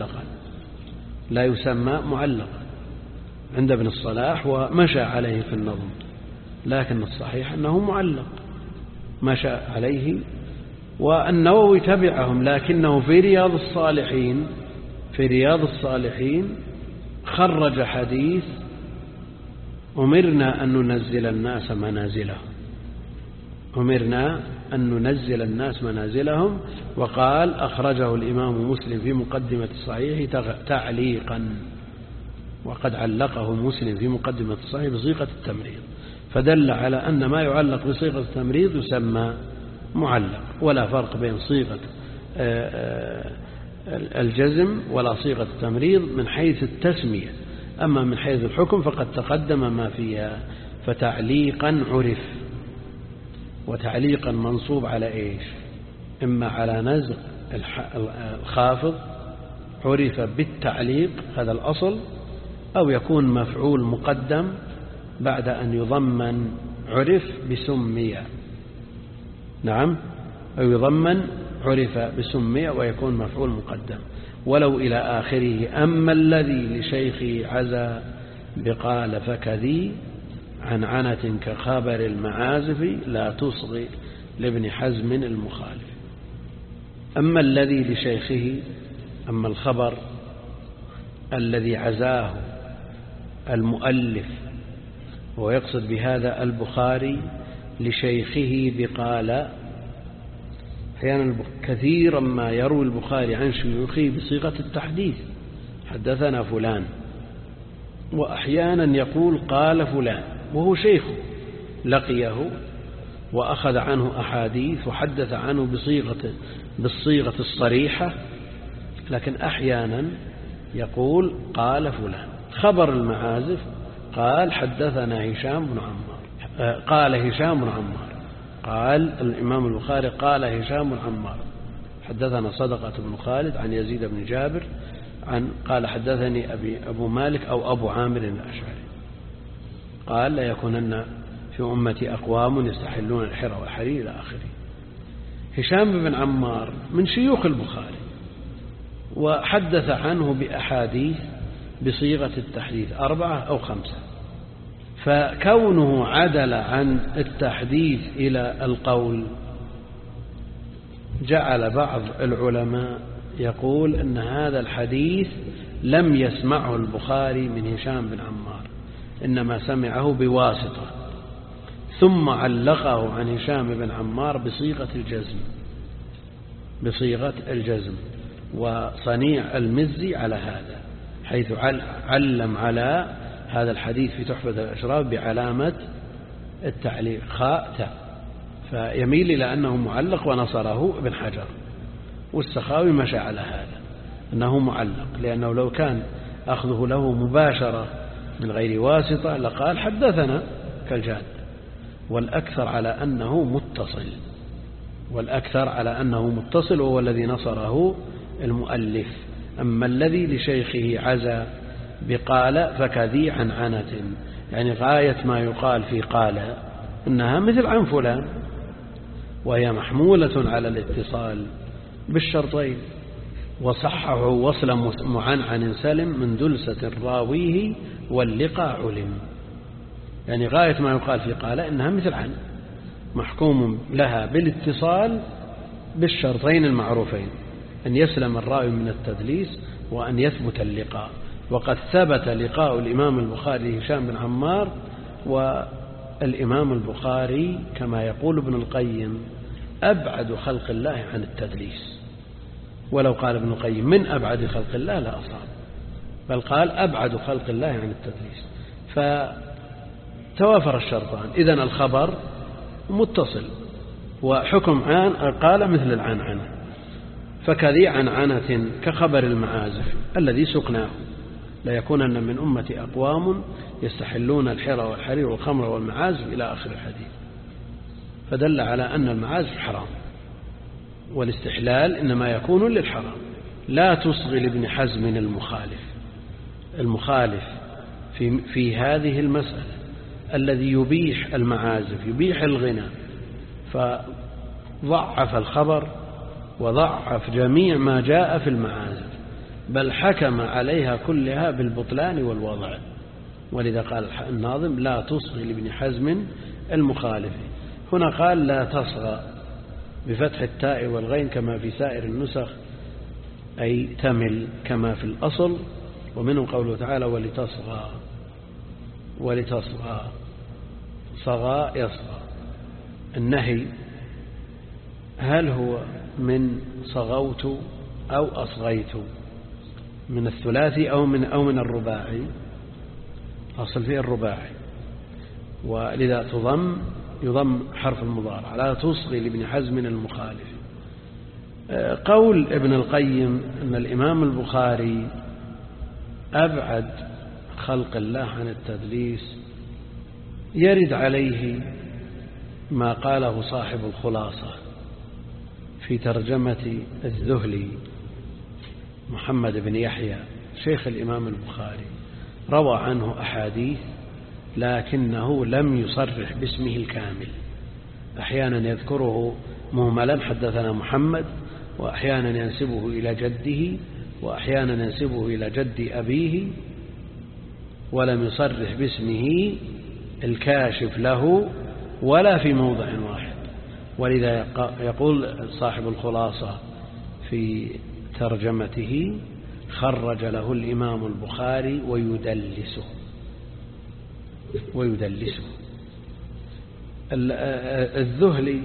معلقا عند ابن الصلاح، ومشى عليه في النظم. لكن الصحيح أنه معلق مشى عليه، والنووي تبعهم، لكنه في رياض الصالحين خرج حديث أمرنا أن ننزل الناس منازلهم، وقال أخرجه الإمام مسلم في مقدمة الصحيح تعليقا، وقد علقه مسلم في مقدمة الصحيح بصيغة التمريض، فدل على أن ما يعلق بصيغة التمريض يسمى معلق، ولا فرق بين صيغة الجزم ولا صيغة التمريض من حيث التسمية. أما من حيث الحكم فقد تقدم ما فيها. فتعليقا عرف، وتعليقا منصوب على إيش؟ إما على نزع الخافض عرف بالتعليق، هذا الأصل، أو يكون مفعول مقدم بعد أن يضمن عرف بسمية، نعم، أو يضمن عرف بسمية ويكون مفعول مقدم. ولو إلى آخره. أما الذي لشيخه عزا بقال فكذي عن عنة كخبر المعازف لا تصغي لابن حزم المخالف. أما الذي لشيخه، أما الخبر الذي عزاه المؤلف ويقصد بهذا البخاري لشيخه بقال، أحيانا كثيرا ما يروي البخاري عن شيوخه بصيغة التحديث، حدثنا فلان، وأحيانا يقول قال فلان وهو شيخه لقيه وأخذ عنه أحاديث وحدث عنه بالصيغة الصريحة، لكن أحيانا يقول قال فلان. خبر المعازف قال حدثنا هشام بن عمار، قال هشام بن عمار، قال الإمام البخاري قال هشام بن عمار حدثنا صدقة بن خالد عن يزيد بن جابر قال حدثني أبو مالك أو أبو عامر الأشعري قال لا يكونن في أمتي أقوام يستحلون الحر والحرير إلى آخره. هشام بن عمار من شيوخ البخاري وحدث عنه بأحاديث بصيغة التحديث 4 أو 5، فكونه عدل عن التحديث إلى القول جعل بعض العلماء يقول أن هذا الحديث لم يسمعه البخاري من هشام بن عمار، إنما سمعه بواسطة، ثم علقه عن هشام بن عمار بصيغة الجزم وصنيع المزي على هذا، حيث علم على هذا الحديث في تحفة الأشراف بعلامة التعليق خاء تاء، فيميل إلى أنه معلق ونصره ابن حجر، والسخاوي مشى على هذا أنه معلق، لأنه لو كان أخذه له مباشرة من غير واسطة لقال حدثنا كالجاد، والأكثر على أنه متصل وهو الذي نصره المؤلف. أما الذي لشيخه عزى بقال فكذي عن عنة، يعني غاية ما يقال في قال إنها مثل عن فلان، وهي محمولة على الاتصال بالشرطين، وصحه وصل معنعن سلم من دلسة راويه واللقاء علم، يعني غاية ما يقال في قال إنها مثل عن، محكوم لها بالاتصال بالشرطين المعروفين، أن يسلم الراوي من التدليس وأن يثبت اللقاء. وقد ثبت لقاء الإمام البخاري هشام بن عمار، والإمام البخاري كما يقول ابن القيم أبعد خلق الله عن التدليس، ولو قال ابن القيم من أبعد خلق الله لا أصاب، بل قال أبعد خلق الله عن التدليس، فتوافر الشرطان. إذن الخبر متصل وحكم عن قال مثل العنعنة، فكذي عن عنة كخبر المعازف الذي سقناه لا يكونن من أمتي أقوام يستحلون الحر والحرير والخمر والمعازف إلى آخر الحديث، فدل على أن المعازف حرام، والاستحلال إنما يكون للحرام. لا تصغي لابن حزم المخالف في هذه المسألة الذي يبيح المعازف، يبيح الغنى، فضعف الخبر وضعف جميع ما جاء في المعازف، بل حكم عليها كلها بالبطلان والوضع. ولذا قال الناظم لا تصغي لابن حزم المخالف، هنا قال لا تصغى بفتح التاء والغين كما في سائر النسخ، أي تمل كما في الأصل، ومنه قوله تعالى ولتصغى صغى يصغى. النهي هل هو من صغوت أو أصغيت، من الثلاثي أو من الرباعي؟ أصل فيه الرباعي، ولذا يضم حرف المضارع لا تصغي لابن حزم المخالف. قول ابن القيم أن الإمام البخاري أبعد خلق الله عن التدليس يرد عليه ما قاله صاحب الخلاصة في ترجمة الذهلي محمد بن يحيى شيخ الإمام البخاري، روى عنه أحاديث لكنه لم يصرح باسمه الكامل، أحيانا يذكره مهملا حدثنا محمد، وأحيانا ينسبه إلى جده، وأحيانا ينسبه إلى جد أبيه، ولم يصرح باسمه الكاشف له ولا في موضع واحد. ولذا يقول صاحب الخلاصة في ترجمته: خرج له الإمام البخاري ويدلسه. الذهلي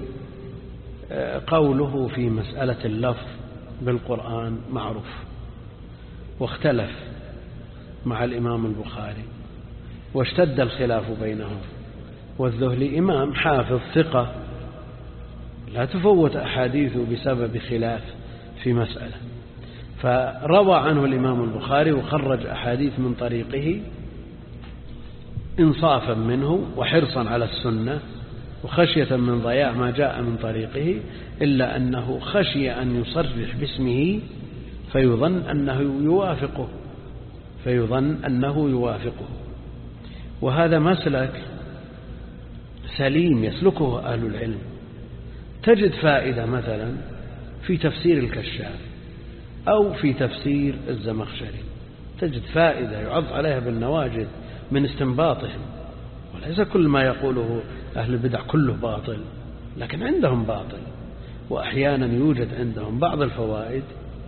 قوله في مسألة اللفظ بالقرآن معروف، واختلف مع الإمام البخاري واشتد الخلاف بينهم. والذهلي إمام حافظ ثقة لا تفوت أحاديثه بسبب خلاف في مسألة، فروى عنه الإمام البخاري وخرج أحاديث من طريقه إنصافا منه وحرصا على السنة وخشية من ضياع ما جاء من طريقه، إلا أنه خشي أن يصرح باسمه فيظن أنه يوافقه. وهذا مسلك سليم يسلكه أهل العلم. تجد فائدة مثلا في تفسير الكشاف أو في تفسير الزمخشري، تجد فائدة يعض عليها بالنواجذ من استنباطهم، وليس كل ما يقوله أهل البدع كله باطل، لكن عندهم باطل، وأحيانا يوجد عندهم بعض الفوائد.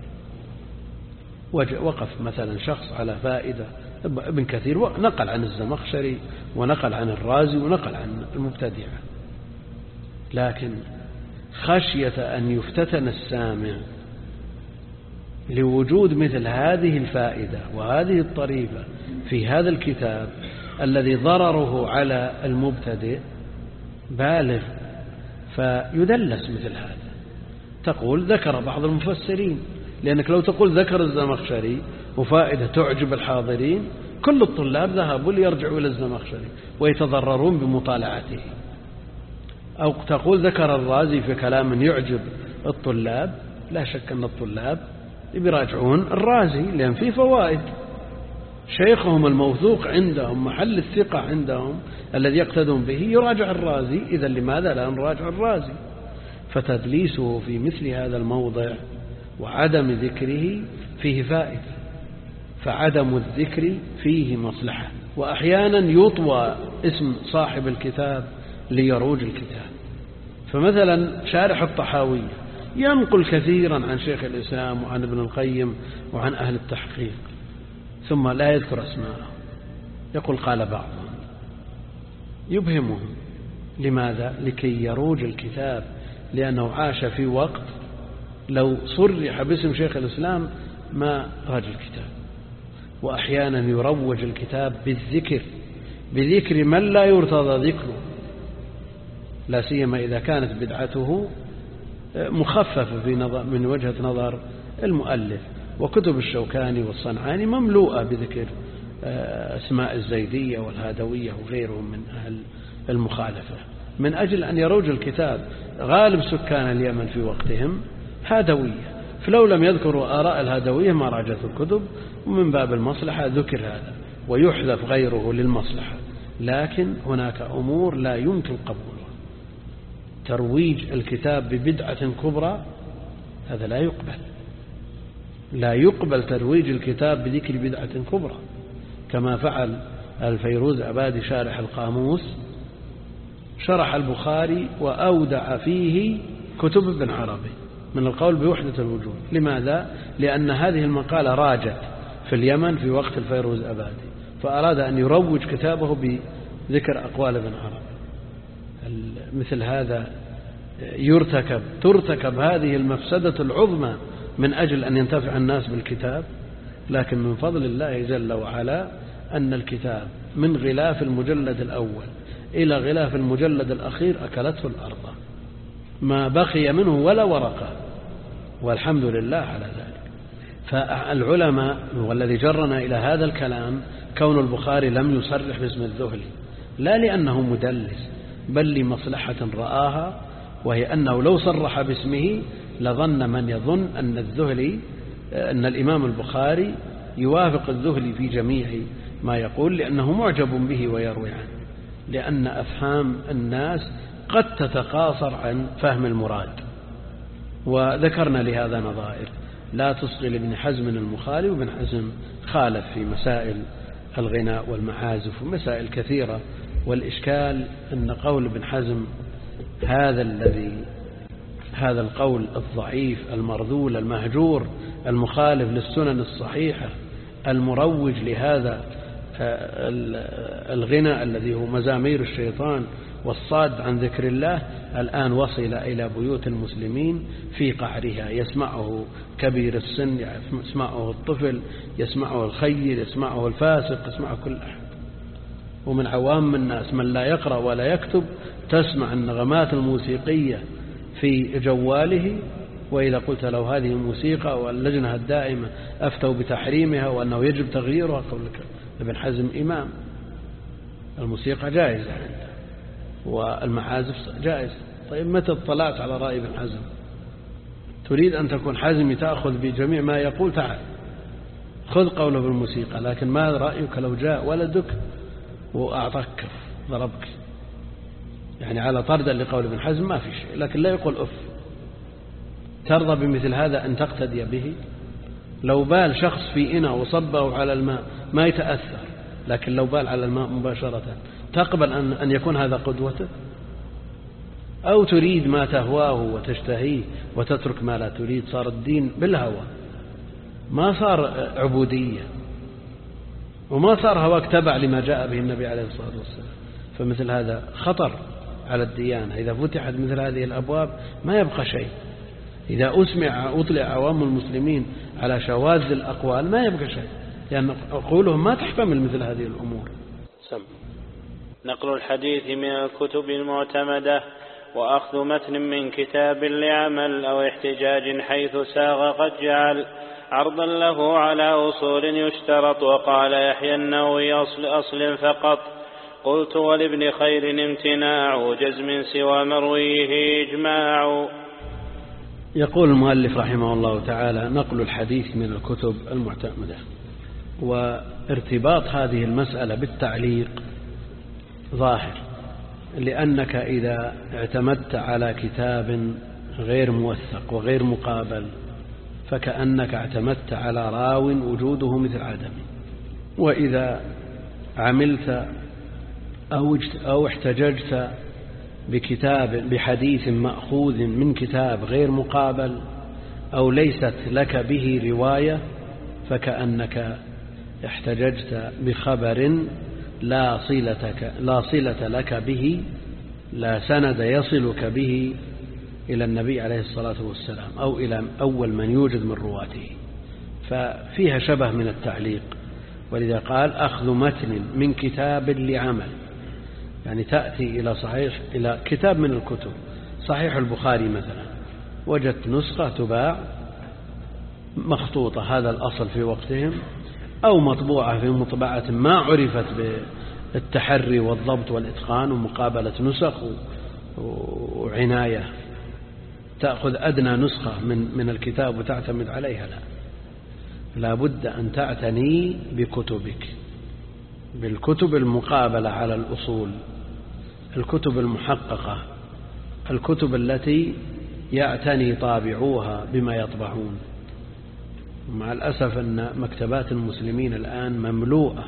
وقف مثلا شخص على فائدة، ابن كثير نقل عن الزمخشري ونقل عن الرازي ونقل عن المبتدعة، لكن خشية أن يفتتن السامع لوجود مثل هذه الفائدة وهذه الطريقة في هذا الكتاب الذي ضرره على المبتدئ بالغ، فيدلس مثل هذا. تقول ذكر بعض المفسرين، لأنك لو تقول ذكر الزمخشري وفائدة تعجب الحاضرين، كل الطلاب ذهبوا ليرجعوا إلى الزمخشري ويتضررون بمطالعته. أو تقول ذكر الرازي في كلام يعجب الطلاب، لا شك أن الطلاب يراجعون الرازي لأن فيه فوائد، شيخهم الموثوق عندهم محل الثقة عندهم الذي يقتدون به يراجع الرازي، إذا لماذا لا نراجع الرازي؟ فتدليسه في مثل هذا الموضع وعدم ذكره فيه فائدة، فعدم الذكر فيه مصلحة. وأحيانا يطوى اسم صاحب الكتاب ليروج الكتاب. فمثلا شارح الطحاوية ينقل كثيرا عن شيخ الإسلام وعن ابن القيم وعن أهل التحقيق، ثم لا يذكر أسماءهم، يقول قال بعضهم، يبهمهم. لماذا؟ لكي يروج الكتاب، لأنه عاش في وقت لو صرح باسم شيخ الإسلام ما راج الكتاب. وأحيانا يروج الكتاب بذكر من لا يرتضى ذكره، لا سيما إذا كانت بدعته مخففة من وجهة نظر المؤلف. وكتب الشوكاني والصنعاني مملوءة بذكر أسماء الزيدية والهادوية وغيرهم من أهل المخالفة، من أجل أن يروج الكتاب. غالب سكان اليمن في وقتهم هادوية، فلو لم يذكروا آراء الهادوية ما راجت الكتب، ومن باب المصلحة ذكر هذا ويحذف غيره للمصلحة. لكن هناك أمور لا يمكن قبولها. ترويج الكتاب ببدعة كبرى هذا لا يقبل ترويج الكتاب بذكر بدعة كبرى، كما فعل الفيروز أبادي شارح القاموس، شرح البخاري وأودع فيه كتب ابن عربي من القول بوحدة الوجود. لماذا؟ لأن هذه المقالة راجت في اليمن في وقت الفيروز أبادي، فأراد أن يروج كتابه بذكر أقوال ابن عربي. مثل هذا ترتكب هذه المفسدة العظمى من أجل أن ينتفع الناس بالكتاب. لكن من فضل الله جل وعلا أن الكتاب من غلاف المجلد الأول إلى غلاف المجلد الأخير أكلته الأرض، ما بقي منه ولا ورقة، والحمد لله على ذلك. فالعلماء والذي جرنا إلى هذا الكلام كون البخاري لم يصرح باسم الذهلي، لا لأنه مدلس، بل لمصلحة رآها، وهي أنه لو صرح باسمه لظن من يظن أن الإمام البخاري يوافق الذهلي في جميع ما يقول، لأنه معجب به ويروي عنه، لأن أفهام الناس قد تتقاصر عن فهم المراد. وذكرنا لهذا نظائر لا تصغي لابن حزم المخالف، وابن حزم خالف في مسائل الغناء والمعازف ومسائل كثيرة. والإشكال أن قول ابن حزم هذا القول الضعيف المرذول المهجور المخالف للسنن الصحيحة المروج لهذا الغنى الذي هو مزامير الشيطان والصاد عن ذكر الله الآن وصل إلى بيوت المسلمين في قعرها، يسمعه كبير السن، يسمعه الطفل، يسمعه الخير، يسمعه الفاسق، يسمعه كل أحد. ومن عوام الناس من لا يقرأ ولا يكتب تسمع النغمات الموسيقية في جواله، وإذا قلت له هذه موسيقى واللجنة الدائمة أفتوا بتحريمها وأنه يجب تغييرها، قول لك ابن حزم إمام. الموسيقى جائزة عنده والمعازف جائزة. طيب متى اطلعت على رأي ابن حزم؟ تريد أن تكون حزمي تأخذ بجميع ما يقول، تعال خذ قوله بالموسيقى، لكن ما رأيك لو جاء ولدك وأعطاك ضربك؟ يعني على طرد لقول ابن حزم ما في شيء، لكن لا يقول أف. ترضى بمثل هذا أن تقتدي به؟ لو بال شخص في إناء وصبه على الماء ما يتأثر، لكن لو بال على الماء مباشرة تقبل أن يكون هذا قدوته؟ أو تريد ما تهواه وتشتهيه وتترك ما لا تريد؟ صار الدين بالهوى، ما صار عبودية، وما صار هواك تبع لما جاء به النبي عليه الصلاة والسلام. فمثل هذا خطر على الديانة. إذا فتحت مثل هذه الأبواب ما يبقى شيء. إذا أطلع عوام المسلمين على شواذ الأقوال ما يبقى شيء، لأن يعني عقولهم ما تحتمل مثل هذه الأمور. نقل الحديث من الكتب المعتمدة وأخذ متن من كتاب لعمل أو احتجاج حيث ساغ قد جعل عرضا له على أصول يشترط. وقال يحيى النووي أصل فقط. قلت ولابن خير امتناع جزم سوى مرويه إجماع. يقول المؤلف رحمه الله تعالى: نقل الحديث من الكتب المعتمدة. وارتباط هذه المسألة بالتعليق ظاهر، لأنك إذا اعتمدت على كتاب غير موثق وغير مقابل فكأنك اعتمدت على راو وجوده مثل عدم. وإذا عملت أو احتججت بحديث مأخوذ من كتاب غير مقابل أو ليست لك به رواية فكأنك احتججت بخبر لا صلة لك به، لا سند يصلك به إلى النبي عليه الصلاة والسلام أو إلى أول من يوجد من رواته، ففيها شبه من التعليق. ولذا قال: أخذ متن من كتاب لعمل، يعني تأتي إلى كتاب من الكتب، صحيح البخاري مثلا، وجدت نسخة تباع مخطوطة، هذا الأصل في وقتهم، أو مطبوعة في مطبعة ما عرفت بالتحري والضبط والإتقان ومقابلة نسخ وعناية، تأخذ أدنى نسخة من الكتاب وتعتمد عليها؟ لا بد أن تعتني بكتبك، بالكتب المقابلة على الأصول، الكتب المحققة، الكتب التي يعتني طابعوها بما يطبعون. مع الأسف أن مكتبات المسلمين الآن مملوءة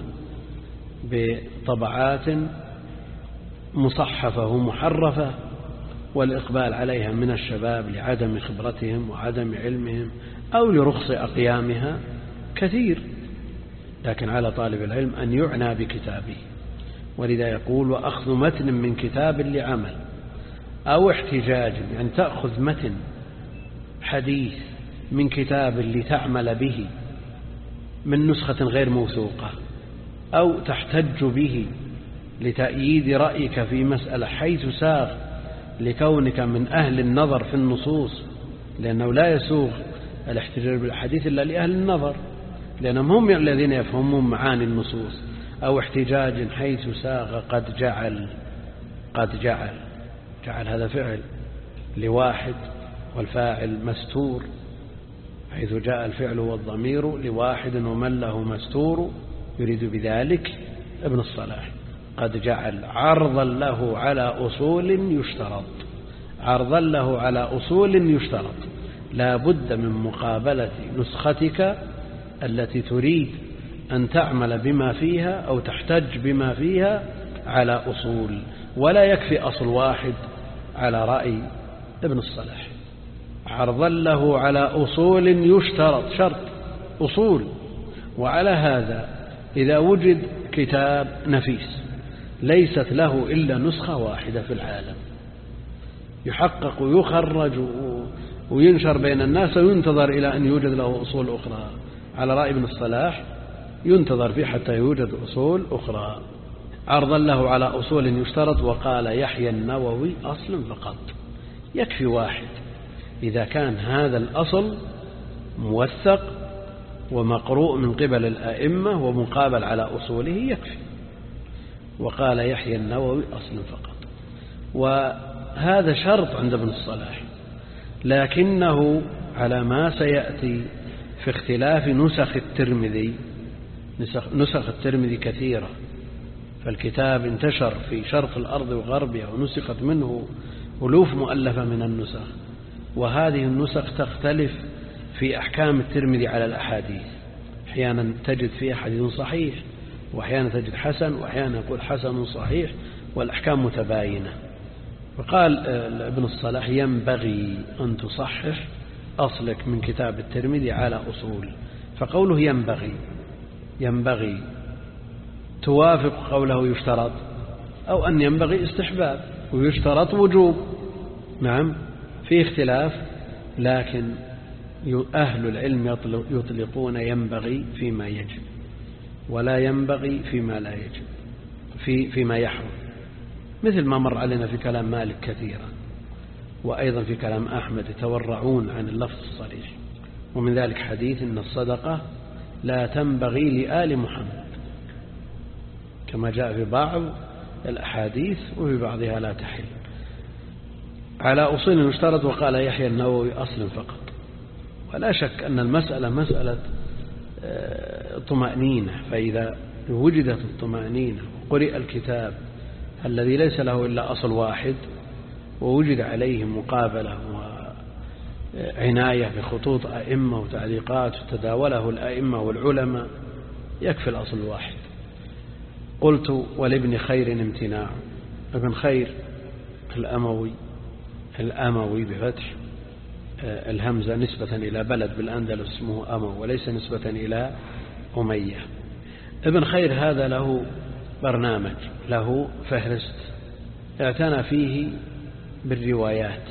بطبعات مصحفة ومحرفة، والإقبال عليها من الشباب لعدم خبرتهم وعدم علمهم أو لرخص أقيامها كثير. لكن على طالب العلم أن يعنى بكتابه. ولذا يقول: وأخذ متن من كتاب لعمل أو احتجاج، يعني تأخذ متن حديث من كتاب لتعمل به من نسخة غير موثوقة، أو تحتج به لتأييد رأيك في مسألة حيث ساغ لكونك من أهل النظر في النصوص، لأنه لا يسوغ الاحتجاج بالحديث إلا لأهل النظر، لأنهم هم الذين يفهمون معاني النصوص. أو احتجاج حيث ساغ قد جعل هذا فعل لواحد والفاعل مستور، حيث جاء الفعل والضمير لواحد ومن له مستور، يريد بذلك ابن الصلاح. قد جعل عرضا له على أصول يشترط، عرضا له على أصول لا بد من مقابلة نسختك التي تريد أن تعمل بما فيها أو تحتج بما فيها على أصول، ولا يكفي أصل واحد على رأي ابن الصلاح، عرضا له على أصول يشترط شرط أصول. وعلى هذا إذا وجد كتاب نفيس ليست له إلا نسخة واحدة في العالم، يحقق ويخرج وينشر بين الناس وينتظر إلى أن يوجد له أصول أخرى، على رأي ابن الصلاح ينتظر فيه حتى يوجد أصول أخرى، عرضا له على أصول يشترط. وقال يحيى النووي أصل فقط، يكفي واحد إذا كان هذا الأصل موثق ومقروء من قبل الأئمة ومقابل على أصوله يكفي. وقال يحيى النووي أصل فقط، وهذا شرط عند ابن الصلاح، لكنه على ما سيأتي في اختلاف نسخ الترمذي. نسخ الترمذي كثيرة، فالكتاب انتشر في شرق الأرض وغربها ونسخت منه ألوف مؤلفة من النسخ، وهذه النسخ تختلف في أحكام الترمذي على الأحاديث، أحيانا تجد فيها حديث صحيح، وأحيانا تجد حسن، وأحيانا يقول حسن صحيح، والأحكام متباينة. فقال ابن الصلاح ينبغي أن تصحح أصلك من كتاب الترمذي على أصول. فقوله ينبغي توافق قوله يشترط، أو أن ينبغي استحباب ويشترط وجوب. نعم في اختلاف، لكن أهل العلم يطلقون ينبغي فيما يجب، ولا ينبغي فيما لا يجب، فيما يحرم، مثل ما مر علينا في كلام مالك كثيرا، وأيضا في كلام أحمد يتورعون عن اللفظ الصريح. ومن ذلك حديث إن الصدقة لا تنبغي لآل محمد، كما جاء في بعض الأحاديث وفي بعضها لا تحل، على أصول يشترط. وقال يحيى النووي أصل فقط. ولا شك أن المسألة مسألة طمأنينة، فإذا وجدت الطمأنينة وقرئ الكتاب الذي ليس له إلا أصل واحد ووجد عليه مقابلة وعناية بخطوط أئمة وتعليقات وتداوله الأئمة والعلماء، يكفي الأصل الواحد. قلت ولابن خير امتناع. ابن خير الأموي بفتح الهمزة نسبة إلى بلد بالأندلس اسمه أمو، وليس نسبة إلى أمية. ابن خير هذا له برنامج، له فهرست اعتنى فيه بالروايات،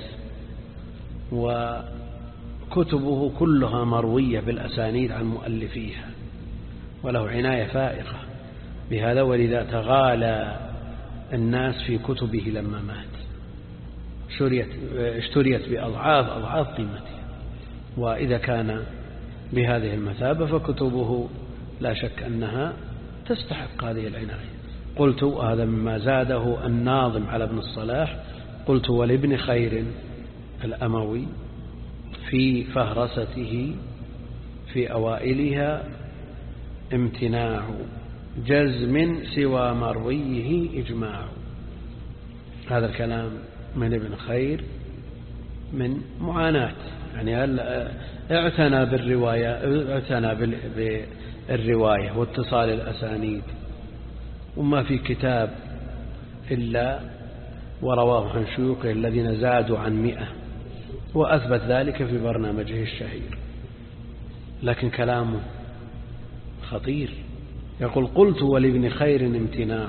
وكتبه كلها مروية بالأسانيد عن مؤلفيها، وله عناية فائقة بهذا، ولذا تغالى الناس في كتبه لما مات، اشتريت بأضعاف قيمتها. وإذا كان بهذه المثابة فكتبه لا شك أنها تستحق هذه العناية. قلت هذا مما زاده الناظم على ابن الصلاح، قلت ولابن خير الأموي في فهرسته في أوائلها امتناع جزم سوى مرويه إجماع. هذا الكلام من ابن خير من معاناة، يعني اعتنى بالرواية واتصال الأسانيد، وما في كتاب إلا ورواه عن شيوخه الذين زادوا عن 100، وأثبت ذلك في برنامجه الشهير. لكن كلامه خطير، يقول قلت ولابن خير امتناع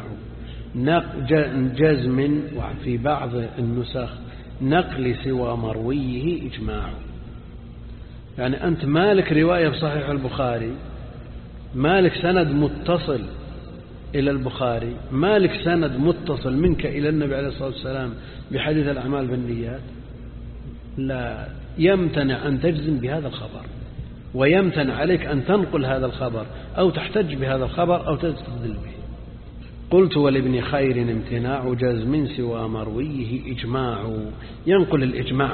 جزم، وفي بعض النسخ نقل سوى مرويه إجماع. يعني أنت مالك رواية بصحيح البخاري، مالك سند متصل إلى البخاري، مالك سند متصل منك إلى النبي عليه الصلاة والسلام بحديث الأعمال بالنيات، لا يمتنع أن تجزم بهذا الخبر، ويمتنع عليك أن تنقل هذا الخبر أو تحتج بهذا الخبر أو تستدل به. قلت ولابن خير امتناع جزم سوى مرويه إجماع. ينقل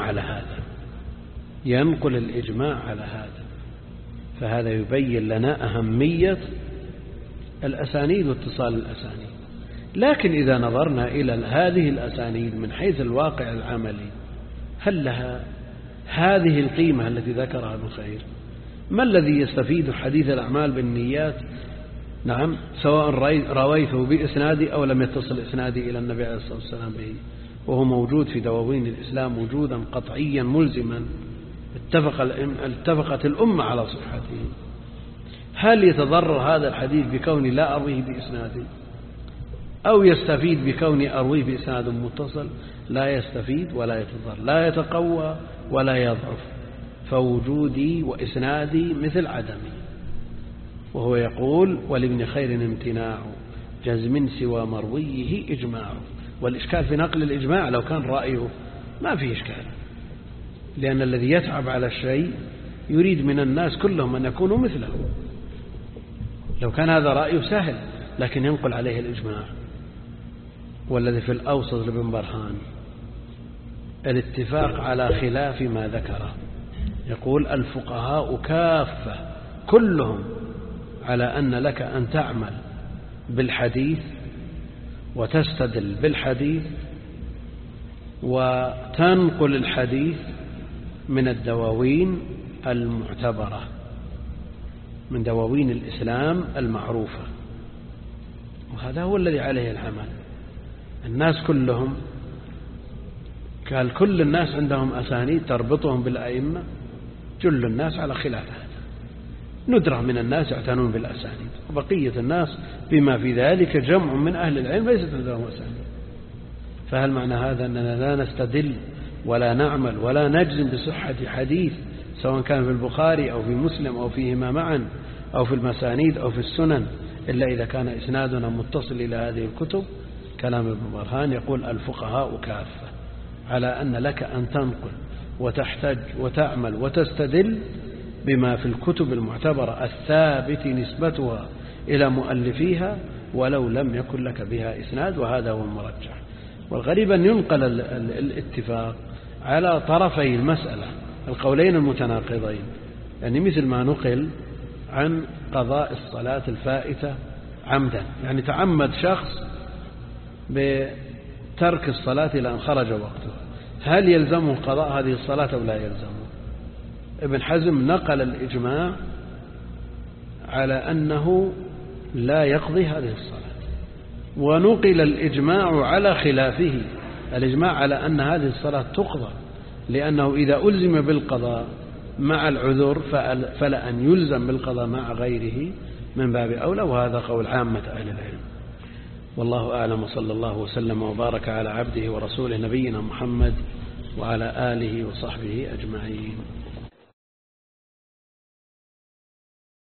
الإجماع على هذا، فهذا يبين لنا أهمية الأسانيد واتصال الأسانيد. لكن إذا نظرنا إلى هذه الأسانيد من حيث الواقع العملي، هل لها هذه القيمة التي ذكرها ابن خير؟ ما الذي يستفيد حديث الأعمال بالنيات نعم، سواء رويته بإسنادي أو لم يتصل إسنادي إلى النبي عليه الصلاة والسلام به، وهو موجود في دواوين الإسلام وجودا قطعيا ملزما اتفقت الأمة على صحته. هل يتضرر هذا الحديث بكوني لا أرويه بإسنادي، أو يستفيد بكوني أرويه بإسناد متصل؟ لا يستفيد ولا يتضرر، لا يتقوى ولا يضعف، فوجودي وإسنادي مثل عدمي. وهو يقول: ولابن خير امتناع جزم سوى مرويه إجماع. والإشكال في نقل الإجماع لو كان رأيه ما فيه إشكال، لأن الذي يتعب على الشيء يريد من الناس كلهم أن يكونوا مثله. لو كان هذا رأيه سهل، لكن ينقل عليه الإجماع. والذي في الأوسط لابن برهان الاتفاق على خلاف ما ذكره. يقول: الفقهاء كافة كلهم على أن لك أن تعمل بالحديث وتستدل بالحديث وتنقل الحديث من الدواوين المعتبرة، من دواوين الإسلام المعروفة. وهذا هو الذي عليه العمل. الناس كلهم قال كل الناس عندهم أسانيد تربطهم بالأئمة، جل الناس على خلاف هذا. ندرة من الناس يعتنون بالأسانيد، وبقية الناس بما في ذلك جمع من أهل العلم ليست عندهم أسانيد. فهل معنى هذا أننا لا نستدل ولا نعمل ولا نجزم بصحة حديث سواء كان في البخاري أو في مسلم أو فيهما معا أو في المسانيد أو في السنن إلا إذا كان إسنادنا متصل إلى هذه الكتب؟ كلام ابن برهان يقول: الفقهاء كافة على أن لك أن تنقل وتحتج وتعمل وتستدل بما في الكتب المعتبرة الثابت نسبتها إلى مؤلفيها ولو لم يكن لك بها إسناد، وهذا هو المرجح. والغريب أن ينقل الاتفاق على طرفي المسألة، القولين المتناقضين، يعني مثل ما نقل عن قضاء الصلاة الفائتة عمدا، يعني تعمد شخص بترك الصلاة إلى أن خرج وقته، هل يلزمه قضاء هذه الصلاة أو لا يلزمه؟ ابن حزم نقل الإجماع على أنه لا يقضي هذه الصلاة، ونقل الإجماع على خلافه، الإجماع على أن هذه الصلاة تقضى، لأنه إذا ألزم بالقضاء مع العذر فلا أن يلزم بالقضاء مع غيره من باب أولى. وهذا قول عامة أهل العلم. والله أعلم، وصلى الله وسلم وبارك على عبده ورسوله نبينا محمد وعلى آله وصحبه أجمعين.